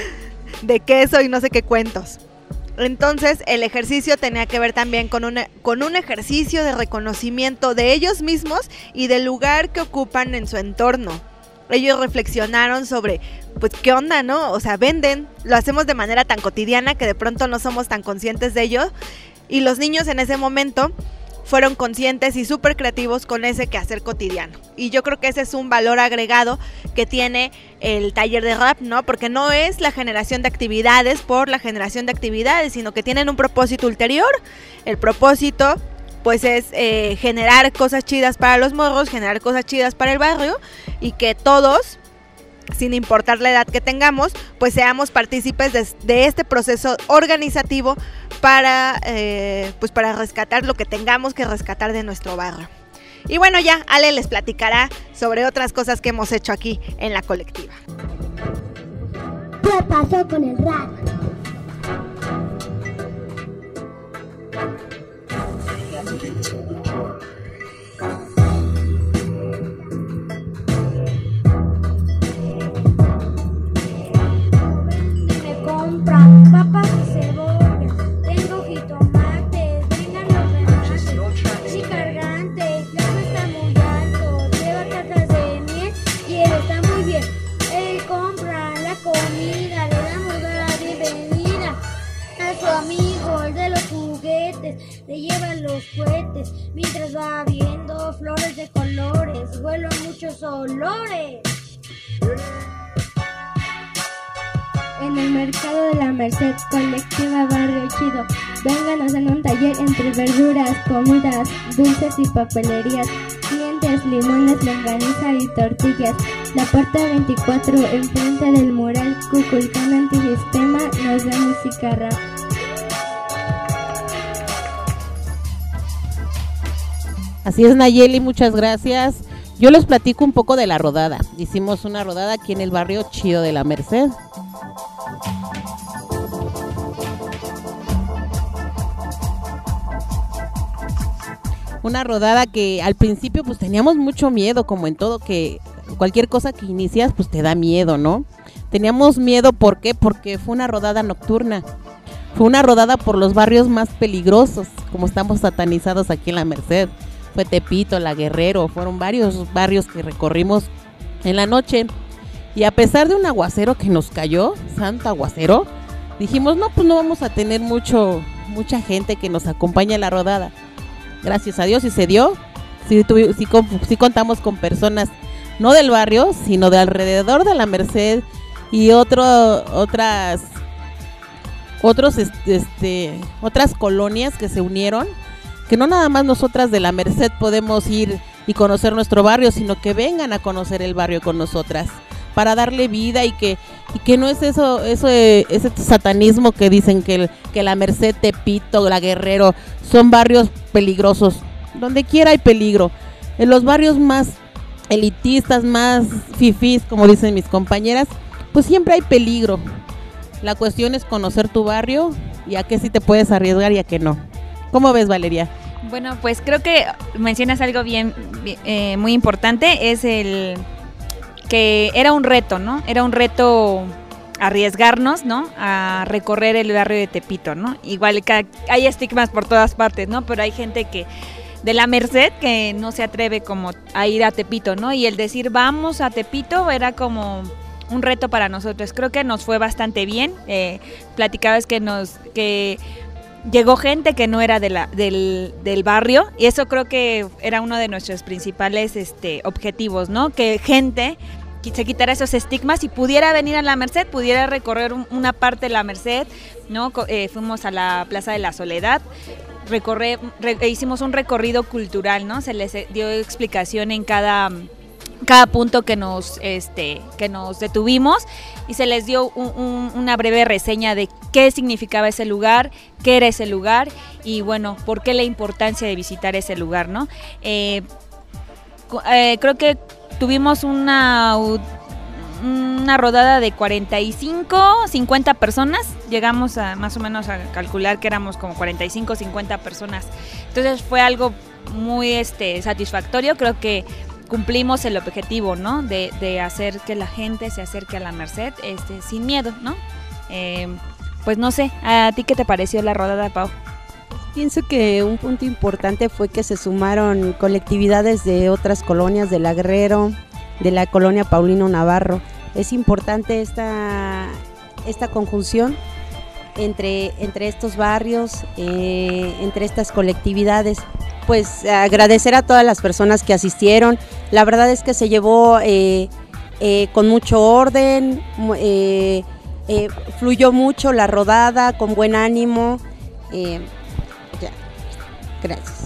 de queso y no sé qué cuentos. Entonces el ejercicio tenía que ver también con un, con un ejercicio de reconocimiento de ellos mismos y del lugar que ocupan en su entorno. Ellos reflexionaron sobre, pues, ¿qué onda, no? O sea, venden, lo hacemos de manera tan cotidiana que de pronto no somos tan conscientes de ello. Y los niños en ese momento fueron conscientes y súper creativos con ese quehacer cotidiano. Y yo creo que ese es un valor agregado que tiene el taller de rap, ¿no? Porque no es la generación de actividades por la generación de actividades, sino que tienen un propósito ulterior. El propósito pues es eh, generar cosas chidas para los morros, generar cosas chidas para el barrio, y que todos, sin importar la edad que tengamos, pues seamos partícipes de, de este proceso organizativo para, eh, pues para rescatar lo que tengamos que rescatar de nuestro barrio. Y bueno, ya Ale les platicará sobre otras cosas que hemos hecho aquí en la colectiva. ¿Qué pasó con el rap? Me compran papas y cebollas, tengo jitomates, vengan los remates, y cargante, claro está muy alto, lleva tartas de miel y él está muy bien. Él compra la comida, le damos la bienvenida a su amigo, el de los juguetes, le lleva los cohetes, mientras va viendo flores de colores, huelo a muchos olores. En el mercado de la Merced, colectiva Barrio Chido, vengan a hacer un taller entre verduras, comidas, dulces y papelerías, dientes, limones, longaniza y tortillas. La puerta veinticuatro, enfrente del mural Cuculcán Antisistema, nos da música rap. Así es, Nayeli, muchas gracias. Yo les platico un poco de la rodada. Hicimos una rodada aquí en el barrio Chido de la Merced. Una rodada que al principio pues teníamos mucho miedo, como en todo, que cualquier cosa que inicias pues te da miedo, ¿no? Teníamos miedo, ¿por qué? Porque fue una rodada nocturna. Fue una rodada por los barrios más peligrosos, como estamos satanizados aquí en la Merced. Fue Tepito, La Guerrero, fueron varios barrios que recorrimos en la noche. Y a pesar de un aguacero que nos cayó, santo aguacero, dijimos, no, pues no vamos a tener mucho, mucha gente que nos acompañe a la rodada. Gracias a Dios, y se dio. Sí, tuvi, sí, sí contamos con personas, no del barrio, sino de alrededor de la Merced y otro, otras, otros, este, otras colonias que se unieron. Que no nada más nosotras de la Merced podemos ir y conocer nuestro barrio, sino que vengan a conocer el barrio con nosotras, para darle vida, y que y que no es eso, eso ese satanismo que dicen que, el, que la Merced, Tepito, La Guerrero son barrios peligrosos. Donde quiera hay peligro. En los barrios más elitistas, más fifís, como dicen mis compañeras, pues siempre hay peligro. La cuestión es conocer tu barrio y a qué sí te puedes arriesgar y a qué no. ¿Cómo ves, Valeria? Bueno, pues creo que mencionas algo bien, eh, muy importante, es el que era un reto, ¿no? Era un reto arriesgarnos, ¿no? A recorrer el barrio de Tepito, ¿no? Igual que hay estigmas por todas partes, ¿no? Pero hay gente que de la Merced que no se atreve como a ir a Tepito, ¿no? Y el decir vamos a Tepito era como un reto para nosotros. Creo que nos fue bastante bien. Eh, platicabas que nos que llegó gente que no era de la, del, del barrio, y eso creo que era uno de nuestros principales este, objetivos, ¿no? Que gente se quitara esos estigmas y pudiera venir a la Merced, pudiera recorrer un, una parte de la Merced, ¿no? Eh, fuimos a la Plaza de la Soledad, recorre, re, hicimos un recorrido cultural, ¿no? Se les dio explicación en cada, cada punto que nos, este, que nos detuvimos, y se les dio un, un, una breve reseña de qué significaba ese lugar, qué era ese lugar y bueno, por qué la importancia de visitar ese lugar, ¿no? Eh, eh, creo que tuvimos una, una rodada de cuarenta y cinco, cincuenta personas, llegamos a más o menos a calcular que éramos como cuarenta y cinco, cincuenta personas, entonces fue algo muy este, satisfactorio. Creo que cumplimos el objetivo, ¿no? De, de hacer que la gente se acerque a la Merced este, sin miedo, ¿no? Eh, pues no sé, ¿a ti qué te pareció la rodada, Pau? Pienso que un punto importante fue que se sumaron colectividades de otras colonias, de La Guerrero, de la colonia Paulino Navarro. Es importante esta, esta conjunción entre, entre estos barrios, eh, entre estas colectividades. Pues agradecer a todas las personas que asistieron. La verdad es que se llevó eh, eh, con mucho orden, eh, eh, fluyó mucho la rodada, con buen ánimo. Eh, ya. Gracias.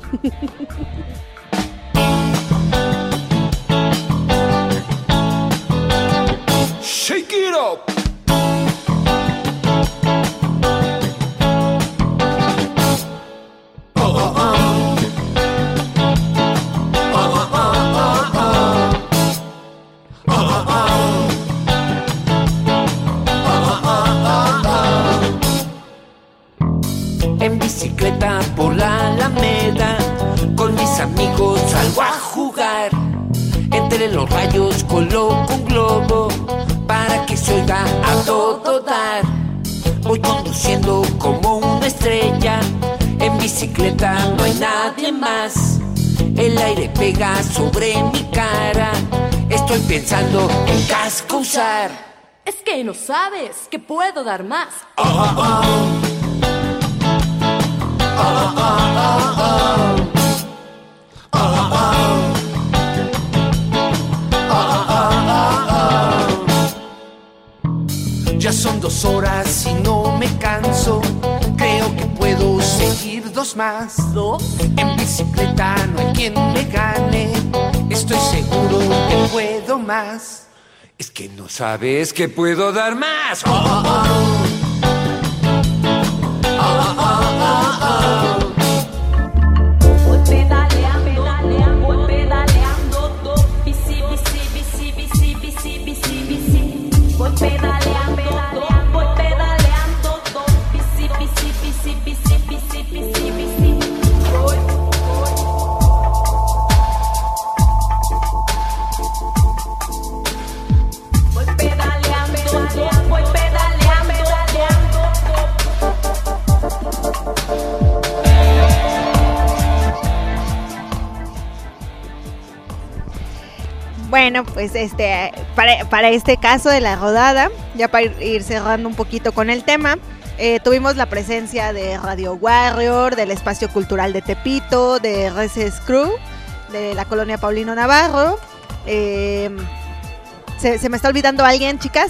Shake it up. En bicicleta por la Alameda, con mis amigos salgo a jugar. Entre los rayos coloco un globo para que se oiga a todo dar. Voy conduciendo como una estrella, en bicicleta no hay nadie más. El aire pega sobre mi cara, estoy pensando en casco usar. Es que no sabes que puedo dar más. Oh, oh, oh. Oh, oh, oh, oh. Oh, oh, oh. Oh, oh, oh, oh. Ya son dos horas y no me canso. Creo que puedo seguir dos más. ¿Dos? En bicicleta no hay quien me gane. Estoy seguro que puedo más. Es que no sabes que puedo dar más. Oh, oh, oh. Oh, oh, oh, oh. Voy pedaleando, pedaleando, voy pedaleando, do, bici, bici, bici, bici, bici, bici, bici. Voy pedaleando, do, voy pedaleando, do, bici, bici, bici, bici, bici, bici, bici. Voy, voy pedaleando, do, voy pedaleando, pedaleando, Bueno, pues este para, para este caso de la rodada, ya para ir, ir cerrando un poquito con el tema, eh, tuvimos la presencia de Radio Warrior, del Espacio Cultural de Tepito, de Reces Crew, de la colonia Paulino Navarro. Eh, ¿se, ¿Se me está olvidando alguien, chicas?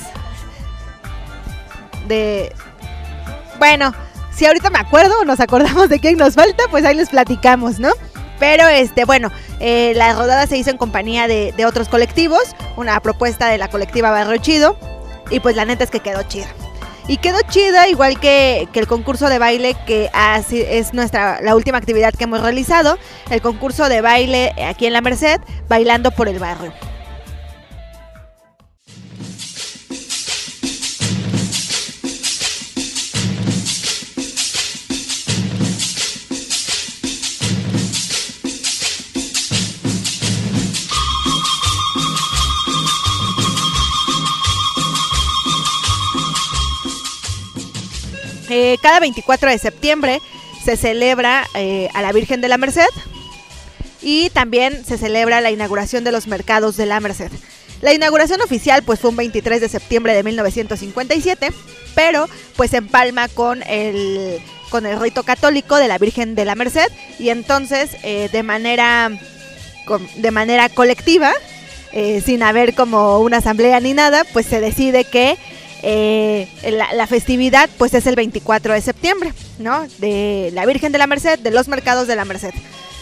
De... Bueno, si ahorita me acuerdo o nos acordamos de quién nos falta, pues ahí les platicamos, ¿no? Pero este, bueno, eh, la rodada se hizo en compañía de, de otros colectivos, una propuesta de la colectiva Barrio Chido, y pues la neta es que quedó chida. Y quedó chida igual que, que el concurso de baile, que así es nuestra la última actividad que hemos realizado, el concurso de baile aquí en la Merced, Bailando por el Barrio. Eh, cada veinticuatro de septiembre se celebra eh, a la Virgen de la Merced y también se celebra la inauguración de los mercados de la Merced. La inauguración oficial pues fue un veintitrés de septiembre de mil novecientos cincuenta y siete, pero pues empalma con el, con el rito católico de la Virgen de la Merced y entonces eh, de manera, con, de manera colectiva, eh, sin haber como una asamblea ni nada, pues se decide que Eh, la, la festividad pues es el veinticuatro de septiembre, ¿no? De la Virgen de la Merced, de los mercados de la Merced.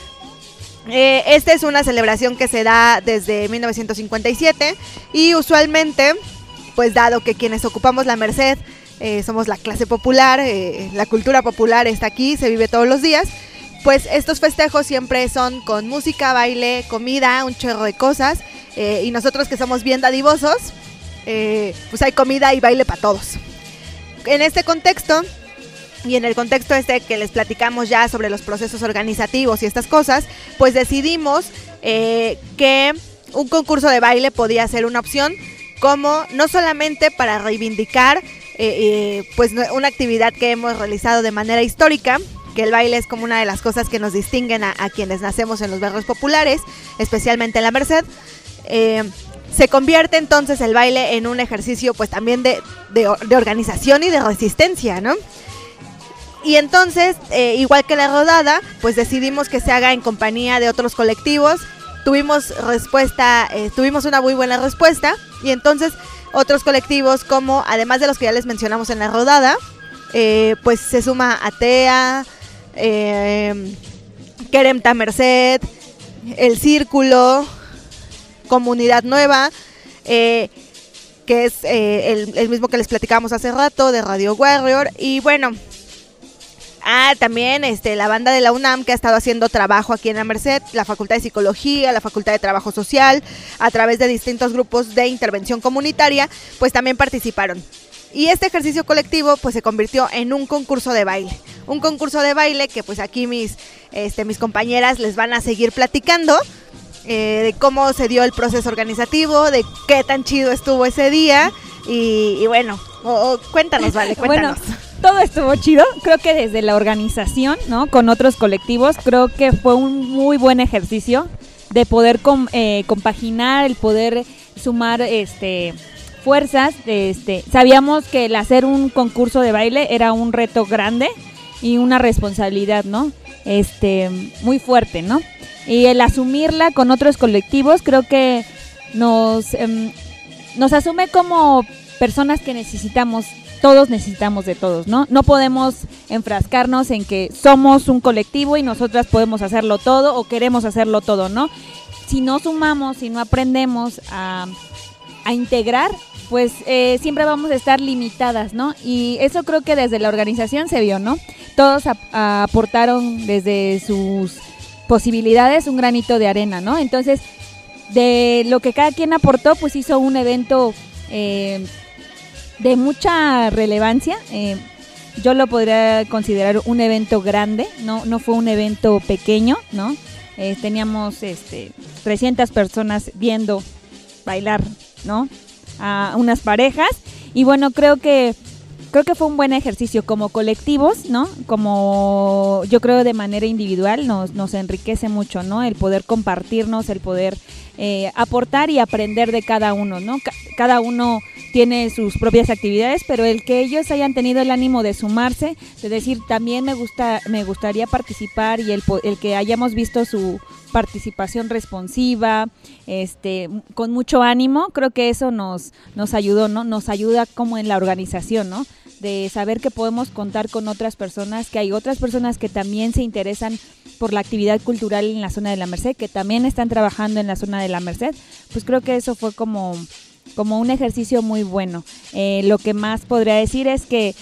Eh, esta es una celebración que se da desde mil novecientos cincuenta y siete y usualmente, pues dado que quienes ocupamos la Merced eh, somos la clase popular, eh, la cultura popular está aquí, se vive todos los días, pues estos festejos siempre son con música, baile, comida, un chorro de cosas eh, y nosotros que somos bien dadivosos, Eh, pues hay comida y baile para todos. En este contexto y en el contexto este que les platicamos ya sobre los procesos organizativos y estas cosas, pues decidimos eh, que un concurso de baile podía ser una opción, como no solamente para reivindicar eh, eh, pues una actividad que hemos realizado de manera histórica, que el baile es como una de las cosas que nos distinguen a, a quienes nacemos en los barrios populares, especialmente en la Merced. eh, Se convierte entonces el baile en un ejercicio pues también de, de, de organización y de resistencia, ¿no? Y entonces, eh, igual que la rodada, pues decidimos que se haga en compañía de otros colectivos. Tuvimos respuesta, eh, tuvimos una muy buena respuesta y entonces otros colectivos como, además de los que ya les mencionamos en la rodada, eh, pues se suma Atea, eh, Queremta Merced, El Círculo, Comunidad Nueva, eh, que es eh, el, el mismo que les platicábamos hace rato, de Radio Warrior, y bueno, ah, también este, la banda de la UNAM que ha estado haciendo trabajo aquí en la Merced, la Facultad de Psicología, la Facultad de Trabajo Social, a través de distintos grupos de intervención comunitaria, pues también participaron. Y este ejercicio colectivo pues se convirtió en un concurso de baile, un concurso de baile que pues aquí mis, este, mis compañeras les van a seguir platicando, Eh, de cómo se dio el proceso organizativo, de qué tan chido estuvo ese día y, y bueno, oh, oh, cuéntanos, Vale, cuéntanos. Bueno, todo estuvo chido, creo que desde la organización, ¿no? Con otros colectivos, creo que fue un muy buen ejercicio de poder com, eh, compaginar, el poder sumar este fuerzas. Este, sabíamos que el hacer un concurso de baile era un reto grande y una responsabilidad, ¿no? Este, muy fuerte, ¿no? Y el asumirla con otros colectivos creo que nos, eh, nos asume como personas que necesitamos, todos necesitamos de todos, ¿no? No podemos enfrascarnos en que somos un colectivo y nosotras podemos hacerlo todo o queremos hacerlo todo, ¿no? Si no sumamos, si no aprendemos a, a integrar, pues eh, siempre vamos a estar limitadas, ¿no? Y eso creo que desde la organización se vio, ¿no? Todos a, a aportaron desde sus posibilidades un granito de arena, ¿no? Entonces, de lo que cada quien aportó, pues hizo un evento eh, de mucha relevancia. Eh, yo lo podría considerar un evento grande, no, no fue un evento pequeño, ¿no? Eh, teníamos este, trescientas personas viendo bailar, ¿no? A unas parejas y bueno, creo que Creo que fue un buen ejercicio como colectivos, ¿no? Como yo creo de manera individual nos, nos enriquece mucho, ¿no? El poder compartirnos, el poder eh, aportar y aprender de cada uno, ¿no? C- cada uno tiene sus propias actividades, pero el que ellos hayan tenido el ánimo de sumarse, de decir también me gusta, me gustaría participar y el, el que hayamos visto su participación responsiva, este, con mucho ánimo, creo que eso nos, nos ayudó, ¿no? Nos ayuda como en la organización, ¿no? De saber que podemos contar con otras personas, que hay otras personas que también se interesan por la actividad cultural en la zona de la Merced, que también están trabajando en la zona de la Merced, pues creo que eso fue como, como un ejercicio muy bueno. Eh, lo que más podría decir es que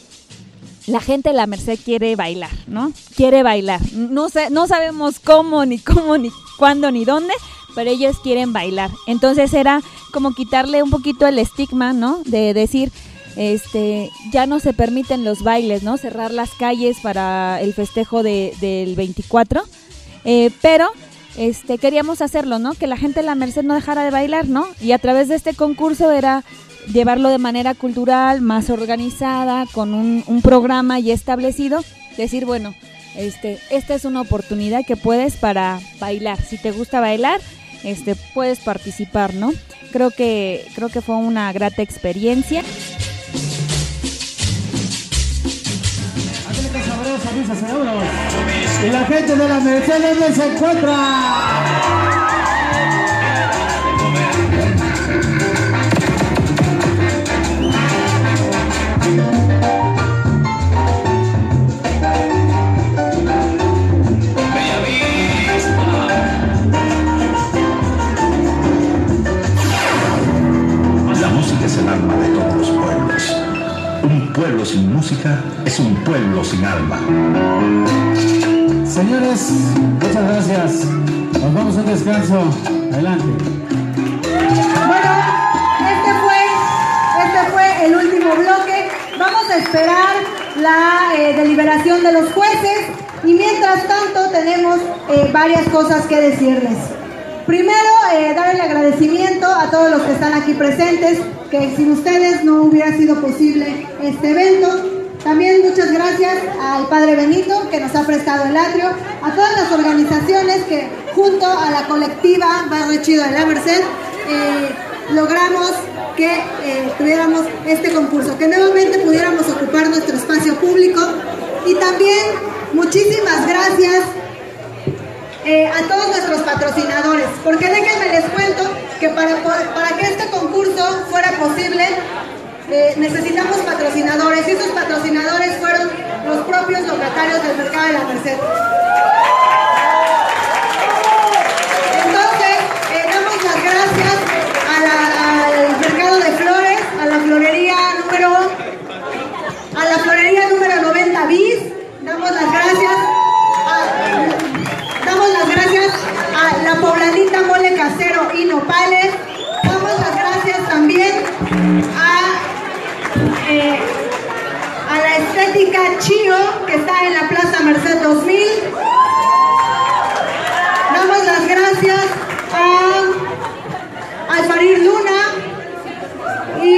la gente de la Merced quiere bailar, ¿no? Quiere bailar. No sé, no sabemos cómo, ni cómo, ni cuándo, ni dónde, pero ellos quieren bailar. Entonces era como quitarle un poquito el estigma, ¿no? De decir, este, ya no se permiten los bailes, ¿no? Cerrar las calles para el festejo de, del veinticuatro, eh, pero este, queríamos hacerlo, ¿no? Que la gente de la Merced no dejara de bailar, ¿no? Y a través de este concurso era llevarlo de manera cultural, más organizada, con un, un programa ya establecido, decir, bueno, este, esta es una oportunidad que puedes para bailar. Si te gusta bailar, este, puedes participar, ¿no? Creo que, creo que fue una grata experiencia. Y la gente de la Merced, ¿dónde se encuentra? La música es el alma de todos los pueblos. Un pueblo sin música es un pueblo sin alma. Señores, muchas gracias. Nos vamos a un descanso. Adelante. Bueno, este fue, este fue el último bloque. Vamos a esperar la eh, deliberación de los jueces y mientras tanto tenemos eh, varias cosas que decirles. Primero, eh, dar el agradecimiento a todos los que están aquí presentes, que sin ustedes no hubiera sido posible este evento. También muchas gracias al Padre Benito, que nos ha prestado el atrio, a todas las organizaciones que junto a la colectiva Barrio Chido de la Merced eh, logramos que eh, tuviéramos este concurso, que nuevamente pudiéramos ocupar nuestro espacio público. Y también muchísimas gracias Eh, a todos nuestros patrocinadores, porque déjenme les cuento que para, para que este concurso fuera posible eh, necesitamos patrocinadores y esos patrocinadores fueron los propios locatarios del Mercado de la Merced. Entonces, eh, damos las gracias a la, al Mercado de Flores, a la florería número a la florería número noventa bis, damos las gracias a, Damos las gracias a la pobladita Mole Casero y Nopales. Damos las gracias también a, eh, a la Estética Chío, que está en la Plaza Merced dos mil. Damos las gracias a Alfarir Luna. Y,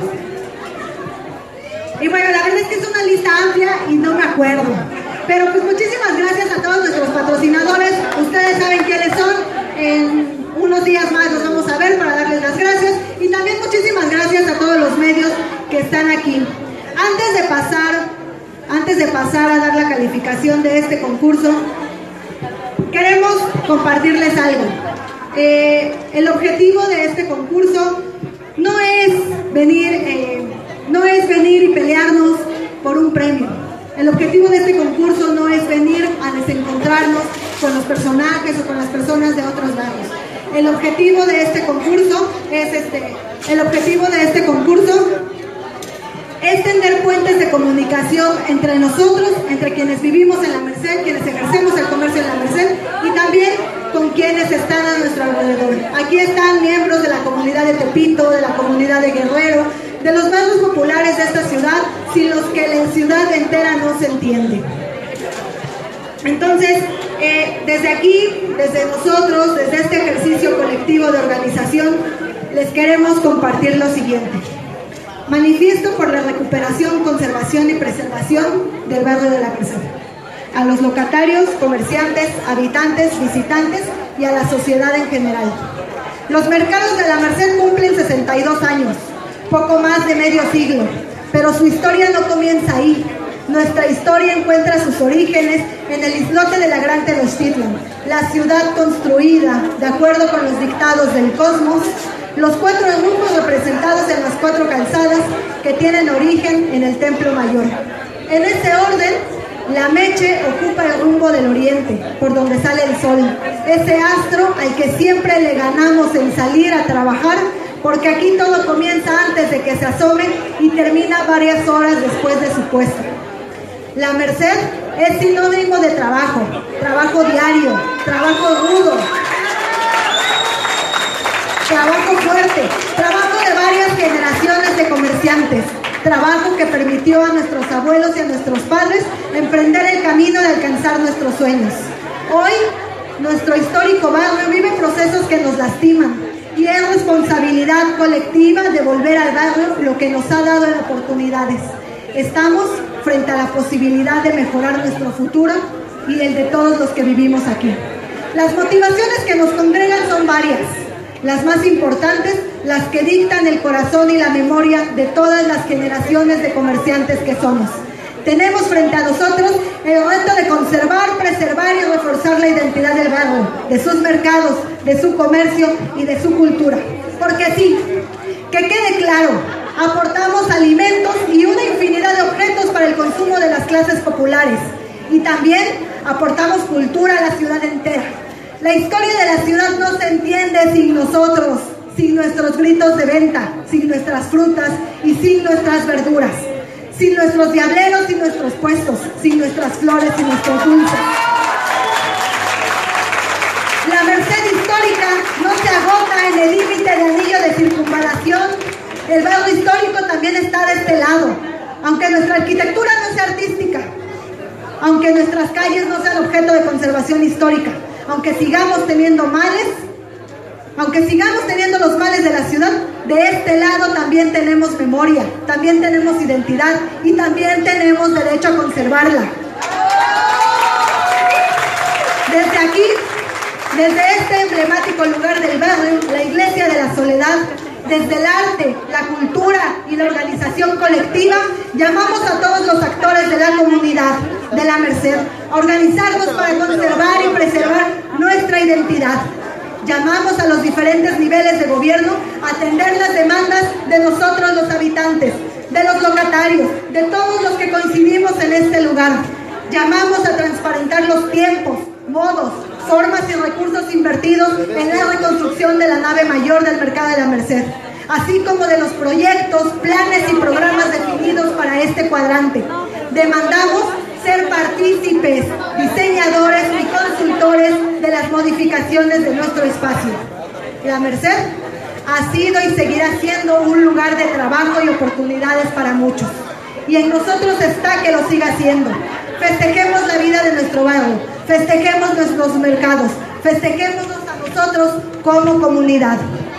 y bueno, la verdad es que es una lista amplia y no me acuerdo. Pero pues muchísimas gracias a todos nuestros patrocinadores. Ustedes saben quiénes son. En unos días más los vamos a ver para darles las gracias. Y también muchísimas gracias a todos los medios que están aquí. Antes de pasar, antes de pasar a dar la calificación de este concurso, queremos compartirles algo. Eh, el objetivo de este concurso no es venir, eh, no es venir y pelearnos por un premio. El objetivo de este concurso no es venir a desencontrarnos con los personajes o con las personas de otros barrios. El objetivo de este concurso es este, el objetivo de este concurso es tender puentes de comunicación entre nosotros, entre quienes vivimos en la Merced, quienes ejercemos el comercio en la Merced y también con quienes están a nuestro alrededor. Aquí están miembros de la comunidad de Tepito, de la comunidad de Guerrero, de los barrios populares de esta ciudad, sin los que la ciudad entera no se entiende. Entonces, eh, desde aquí, desde nosotros, desde este ejercicio colectivo de organización, les queremos compartir lo siguiente. Manifiesto por la recuperación, conservación y preservación del barrio de la Merced. A los locatarios, comerciantes, habitantes, visitantes y a la sociedad en general. Los mercados de la Merced cumplen sesenta y dos años. Poco más de medio siglo, pero su historia no comienza ahí. Nuestra historia encuentra sus orígenes en el islote de la Gran Tenochtitlan, la ciudad construida de acuerdo con los dictados del cosmos, los cuatro grupos representados en las cuatro calzadas que tienen origen en el Templo Mayor. En ese orden, la Meche ocupa el rumbo del oriente, por donde sale el sol, ese astro al que siempre le ganamos en salir a trabajar, porque aquí todo comienza antes de que se asome y termina varias horas después de su puesto. La Merced es sinónimo de trabajo, trabajo diario, trabajo rudo, trabajo fuerte, trabajo de varias generaciones de comerciantes, trabajo que permitió a nuestros abuelos y a nuestros padres emprender el camino de alcanzar nuestros sueños. Hoy, nuestro histórico barrio vive procesos que nos lastiman, y es responsabilidad colectiva devolver al barrio lo que nos ha dado en oportunidades. Estamos frente a la posibilidad de mejorar nuestro futuro y el de todos los que vivimos aquí. Las motivaciones que nos congregan son varias. Las más importantes, las que dictan el corazón y la memoria de todas las generaciones de comerciantes que somos. Tenemos frente a nosotros el reto de conservar, preservar y reforzar la identidad del barrio, de sus mercados, de su comercio y de su cultura. Porque sí, que quede claro, aportamos alimentos y una infinidad de objetos para el consumo de las clases populares. Y también aportamos cultura a la ciudad entera. La historia de la ciudad no se entiende sin nosotros, sin nuestros gritos de venta, sin nuestras frutas y sin nuestras verduras, sin nuestros diableros y nuestros puestos, sin nuestras flores y nuestros dulces. La Merced histórica no se agota en el límite de anillo de circunvalación. El barrio histórico también está de este lado. Aunque nuestra arquitectura no sea artística, aunque nuestras calles no sean objeto de conservación histórica, aunque sigamos teniendo males, aunque sigamos teniendo los males de la ciudad, de este lado también tenemos memoria, también tenemos identidad y también tenemos derecho a conservarla. Desde aquí, desde este emblemático lugar del barrio, la Iglesia de la Soledad, desde el arte, la cultura y la organización colectiva, llamamos a todos los actores de la comunidad de la Merced a organizarnos para conservar y preservar nuestra identidad. Llamamos a los diferentes niveles de gobierno a atender las demandas de nosotros los habitantes, de los locatarios, de todos los que coincidimos en este lugar. Llamamos a transparentar los tiempos, modos, formas y recursos invertidos en la reconstrucción de la nave mayor del Mercado de la Merced, así como de los proyectos, planes y programas definidos para este cuadrante. Demandamos ser partícipes, diseñadores y consultores de las modificaciones de nuestro espacio. La Merced ha sido y seguirá siendo un lugar de trabajo y oportunidades para muchos. Y en nosotros está que lo siga siendo. Festejemos la vida de nuestro barrio, festejemos nuestros mercados, festejémonos a nosotros como comunidad.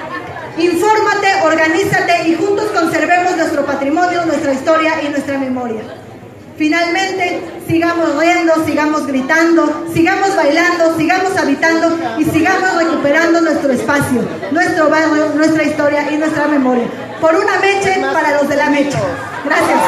Infórmate, organízate y juntos conservemos nuestro patrimonio, nuestra historia y nuestra memoria. Finalmente, sigamos riendo, sigamos gritando, sigamos bailando, sigamos habitando y sigamos recuperando nuestro espacio, nuestro barrio, nuestra historia y nuestra memoria. Por una meche para los de la mecha. Gracias.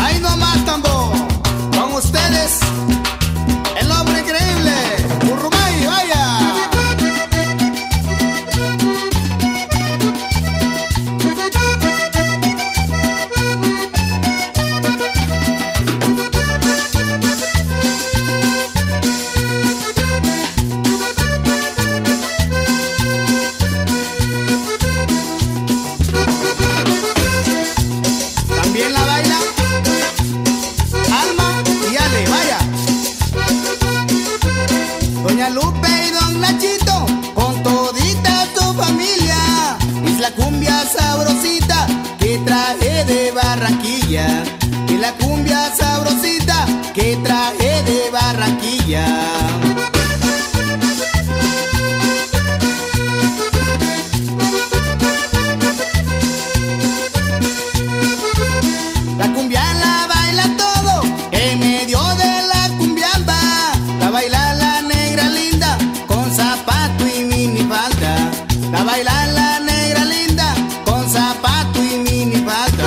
Con ustedes, el hombre increíble, Urrumay. comida sabrosita que traje de Barranquilla. La cumbia la baila todo en medio de la cumbiamba. La baila la negra linda con zapato y minifalda. La baila la negra linda con zapato y minifalda.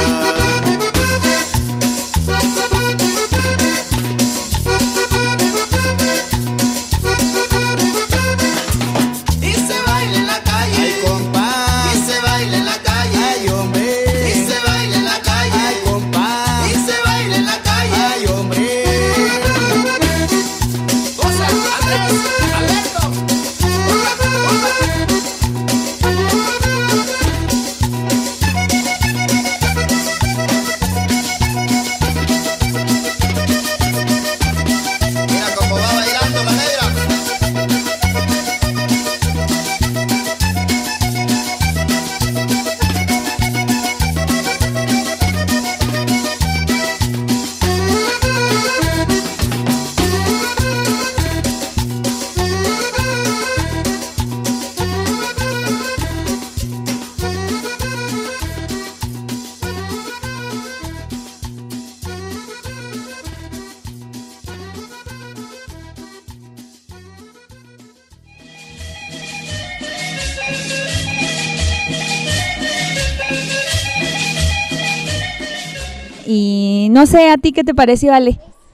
Y se baila en la calle, ay compa. Y se baila en la calle, ay hombre. Y se baila en la calle, ay compa. Y se baila en la calle, ay hombre. José, Andrés, Alberto. Mira cómo va bailando la negra. Y no sé, ¿a ti qué te pareció, Ale?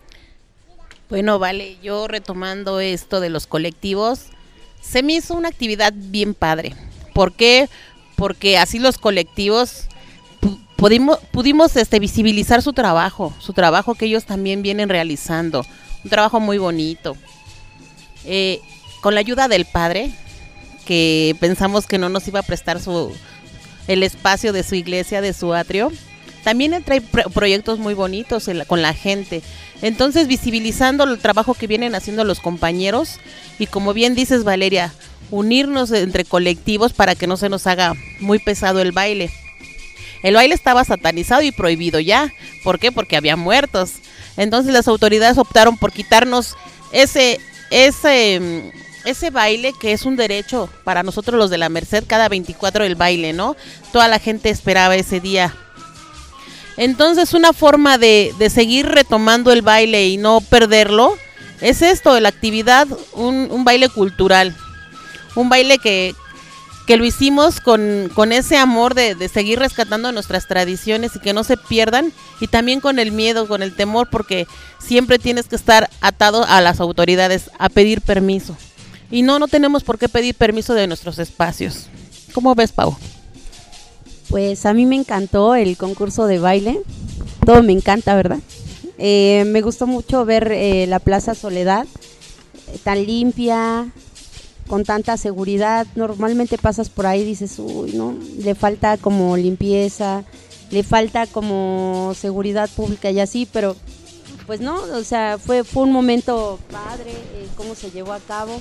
Bueno, vale, yo retomando esto de los colectivos, se me hizo una actividad bien padre. ¿Por qué? Porque así los colectivos pu- pudimos, pudimos este, visibilizar su trabajo, su trabajo que ellos también vienen realizando, un trabajo muy bonito. Eh, con la ayuda del padre, que pensamos que no nos iba a prestar su el espacio de su iglesia, de su atrio, también trae pro- proyectos muy bonitos en la- con la gente. Entonces, visibilizando el trabajo que vienen haciendo los compañeros y, como bien dices, Valeria, unirnos entre colectivos para que no se nos haga muy pesado el baile. El baile estaba satanizado y prohibido ya. ¿Por qué? Porque había muertos. Entonces las autoridades optaron por quitarnos ese, ese, ese baile que es un derecho para nosotros los de la Merced, cada veinticuatro el baile, ¿no? Toda la gente esperaba ese día. Entonces, una forma de, de seguir retomando el baile y no perderlo es esto, la actividad, un, un baile cultural, un baile que, que lo hicimos con, con ese amor de, de seguir rescatando nuestras tradiciones y que no se pierdan, y también con el miedo, con el temor, porque siempre tienes que estar atado a las autoridades, a pedir permiso. Y no, no tenemos por qué pedir permiso de nuestros espacios. ¿Cómo ves, Pau? Pues a mí me encantó el concurso de baile, todo me encanta, ¿verdad? Eh, me gustó mucho ver eh, la Plaza Soledad, eh, tan limpia, con tanta seguridad. Normalmente pasas por ahí y dices, uy, no, le falta como limpieza, le falta como seguridad pública y así, pero pues no, o sea, fue, fue un momento padre, eh, cómo se llevó a cabo.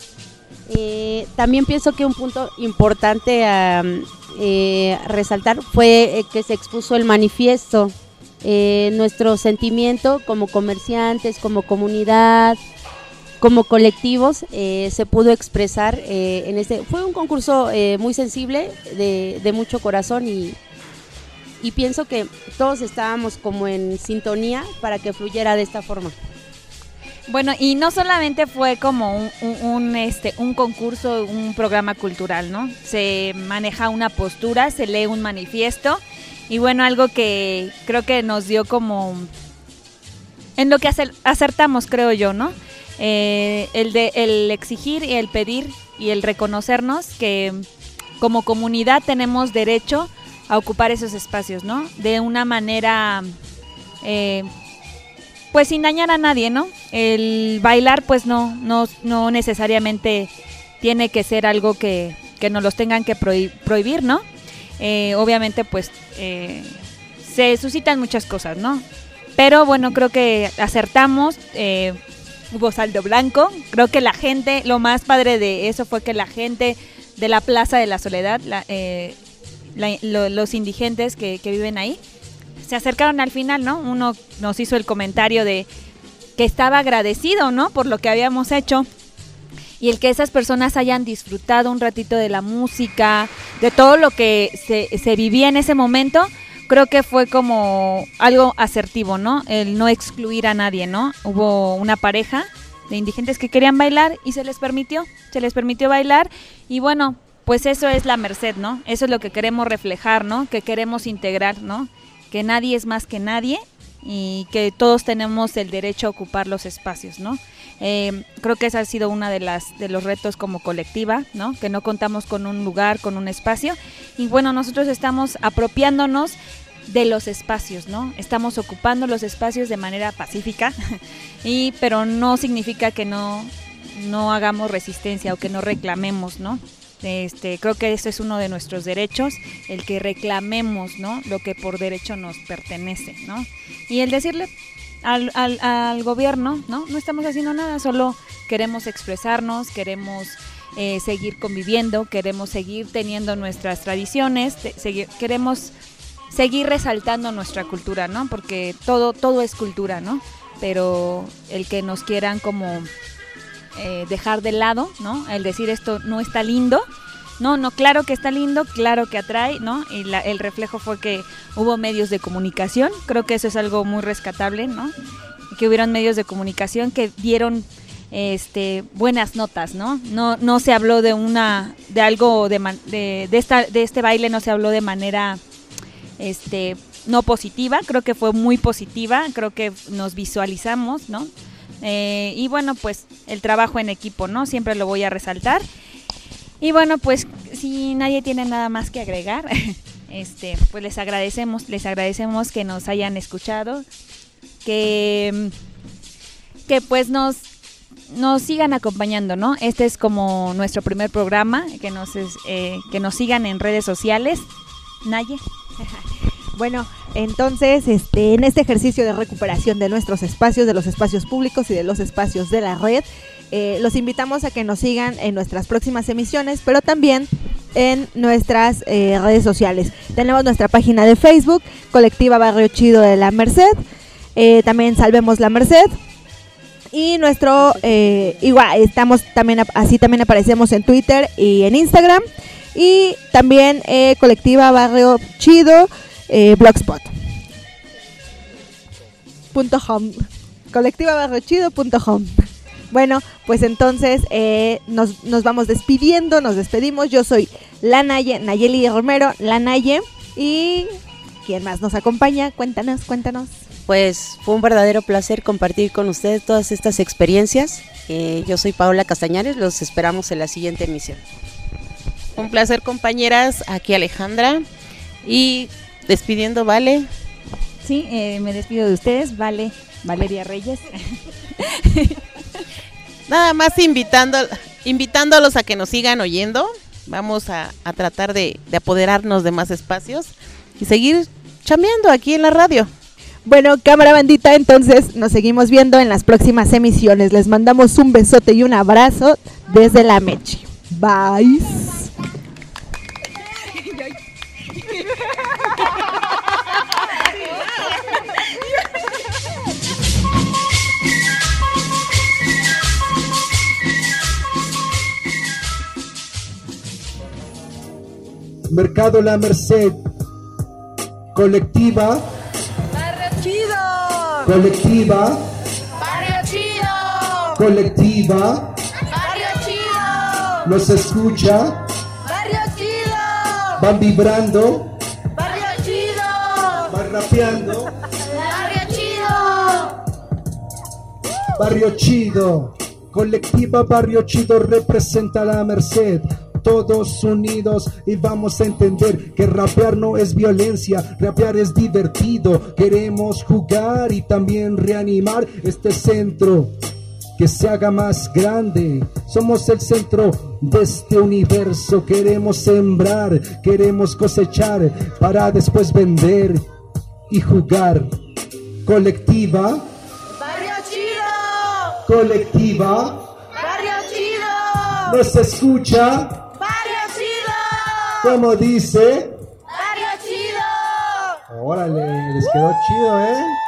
Eh, también pienso que un punto importante a eh, resaltar fue eh, que se expuso el manifiesto, eh, nuestro sentimiento como comerciantes, como comunidad, como colectivos, eh, se pudo expresar eh, en este. Fue un concurso eh, muy sensible, de, de mucho corazón, y, y pienso que todos estábamos como en sintonía para que fluyera de esta forma. Bueno, y no solamente fue como un, un, un, este, un concurso, un programa cultural, ¿no? Se maneja una postura, se lee un manifiesto, y bueno, algo que creo que nos dio como, en lo que acertamos, creo yo, ¿no? Eh, el de el exigir y el pedir y el reconocernos que como comunidad tenemos derecho a ocupar esos espacios, ¿no? De una manera... Eh, pues sin dañar a nadie, ¿no? El bailar pues no no no necesariamente tiene que ser algo que, que nos los tengan que prohib- prohibir, ¿no? Eh, obviamente pues eh, se suscitan muchas cosas, ¿no? Pero bueno, creo que acertamos, eh, hubo saldo blanco, creo que la gente, lo más padre de eso fue que la gente de la Plaza de la Soledad, la, eh, la, lo, los indigentes que, que viven ahí, se acercaron al final, ¿no? Uno nos hizo el comentario de que estaba agradecido, ¿no? Por lo que habíamos hecho. Y el que esas personas hayan disfrutado un ratito de la música, de todo lo que se, se vivía en ese momento, creo que fue como algo asertivo, ¿no? El no excluir a nadie, ¿no? Hubo una pareja de indigentes que querían bailar y se les permitió, se les permitió bailar y bueno, pues eso es la Merced, ¿no? Eso es lo que queremos reflejar, ¿no? Que queremos integrar, ¿no? Que nadie es más que nadie y que todos tenemos el derecho a ocupar los espacios, ¿no? Eh, creo que ese ha sido uno de las de los retos como colectiva, ¿no? Que no contamos con un lugar, con un espacio y bueno, nosotros estamos apropiándonos de los espacios, ¿no? Estamos ocupando los espacios de manera pacífica y pero no significa que no no hagamos resistencia o que no reclamemos, ¿no? Este, creo que ese es uno de nuestros derechos, el que reclamemos, ¿no? Lo que por derecho nos pertenece, ¿no? Y el decirle al, al, al gobierno, ¿no? No estamos haciendo nada, solo queremos expresarnos, queremos eh, seguir conviviendo, queremos seguir teniendo nuestras tradiciones, te, seguir, queremos seguir resaltando nuestra cultura, ¿no? Porque todo, todo es cultura, ¿no? Pero el que nos quieran como eh, dejar de lado, ¿no? El decir esto no está lindo, no, no, claro que está lindo, claro que atrae, ¿no? Y la, el reflejo fue que hubo medios de comunicación, creo que eso es algo muy rescatable, ¿no? Que hubieron medios de comunicación que dieron este buenas notas, ¿no? No, no se habló de una, de algo de, de, de esta, de este baile no se habló de manera este no positiva, creo que fue muy positiva, creo que nos visualizamos, ¿no? Eh, y bueno, pues el trabajo en equipo, ¿no? Siempre lo voy a resaltar. Y bueno, pues si nadie tiene nada más que agregar, este, pues les agradecemos, les agradecemos que nos hayan escuchado, que, que pues nos, nos sigan acompañando, ¿no? Este es como nuestro primer programa, que nos, eh, que nos sigan en redes sociales. Naye. Bueno, entonces, este, en este ejercicio de recuperación de nuestros espacios, de los espacios públicos y de los espacios de la red, eh, los invitamos a que nos sigan en nuestras próximas emisiones, pero también en nuestras eh, redes sociales. Tenemos nuestra página de Facebook, Colectiva Barrio Chido de la Merced, eh, también Salvemos la Merced, y nuestro, eh, igual, estamos también, así también aparecemos en Twitter y en Instagram, y también eh, Colectiva Barrio Chido, eh, blogspot punto com, colectiva barrio chido punto com. Bueno, pues entonces eh, nos, nos vamos despidiendo, nos despedimos. Yo soy la Naye, Nayeli Romero, la Naye, y ¿quién más nos acompaña? Cuéntanos, cuéntanos. Pues fue un verdadero placer compartir con ustedes todas estas experiencias. Eh, yo soy Paola Castañares, los esperamos en la siguiente emisión. Un placer, compañeras, aquí Alejandra, y despidiendo, Vale. Sí, eh, me despido de ustedes, Vale, Valeria Reyes. Nada más invitando, invitándolos a que nos sigan oyendo. Vamos a, a tratar de, de apoderarnos de más espacios y seguir chambeando aquí en la radio. Bueno, cámara bandita, entonces nos seguimos viendo en las próximas emisiones. Les mandamos un besote y un abrazo desde la Mechi. Bye. Mercado La Merced, colectiva, Barrio Chido, colectiva, Barrio Chido, colectiva, Barrio Chido, nos escucha, Barrio Chido, van vibrando, Barrio Chido, van rapeando, Barrio Chido, Barrio Chido, colectiva Barrio Chido representa La Merced. Todos unidos y vamos a entender que rapear no es violencia, rapear es divertido. Queremos jugar y también reanimar este centro, que se haga más grande. Somos el centro de este universo. Queremos sembrar, queremos cosechar para después vender y jugar. Colectiva, Barrio Chido, colectiva, Barrio Chido, nos escucha. Barrio Chido, Como dice, Barrio Chido. Órale, les quedó chido, ¿eh?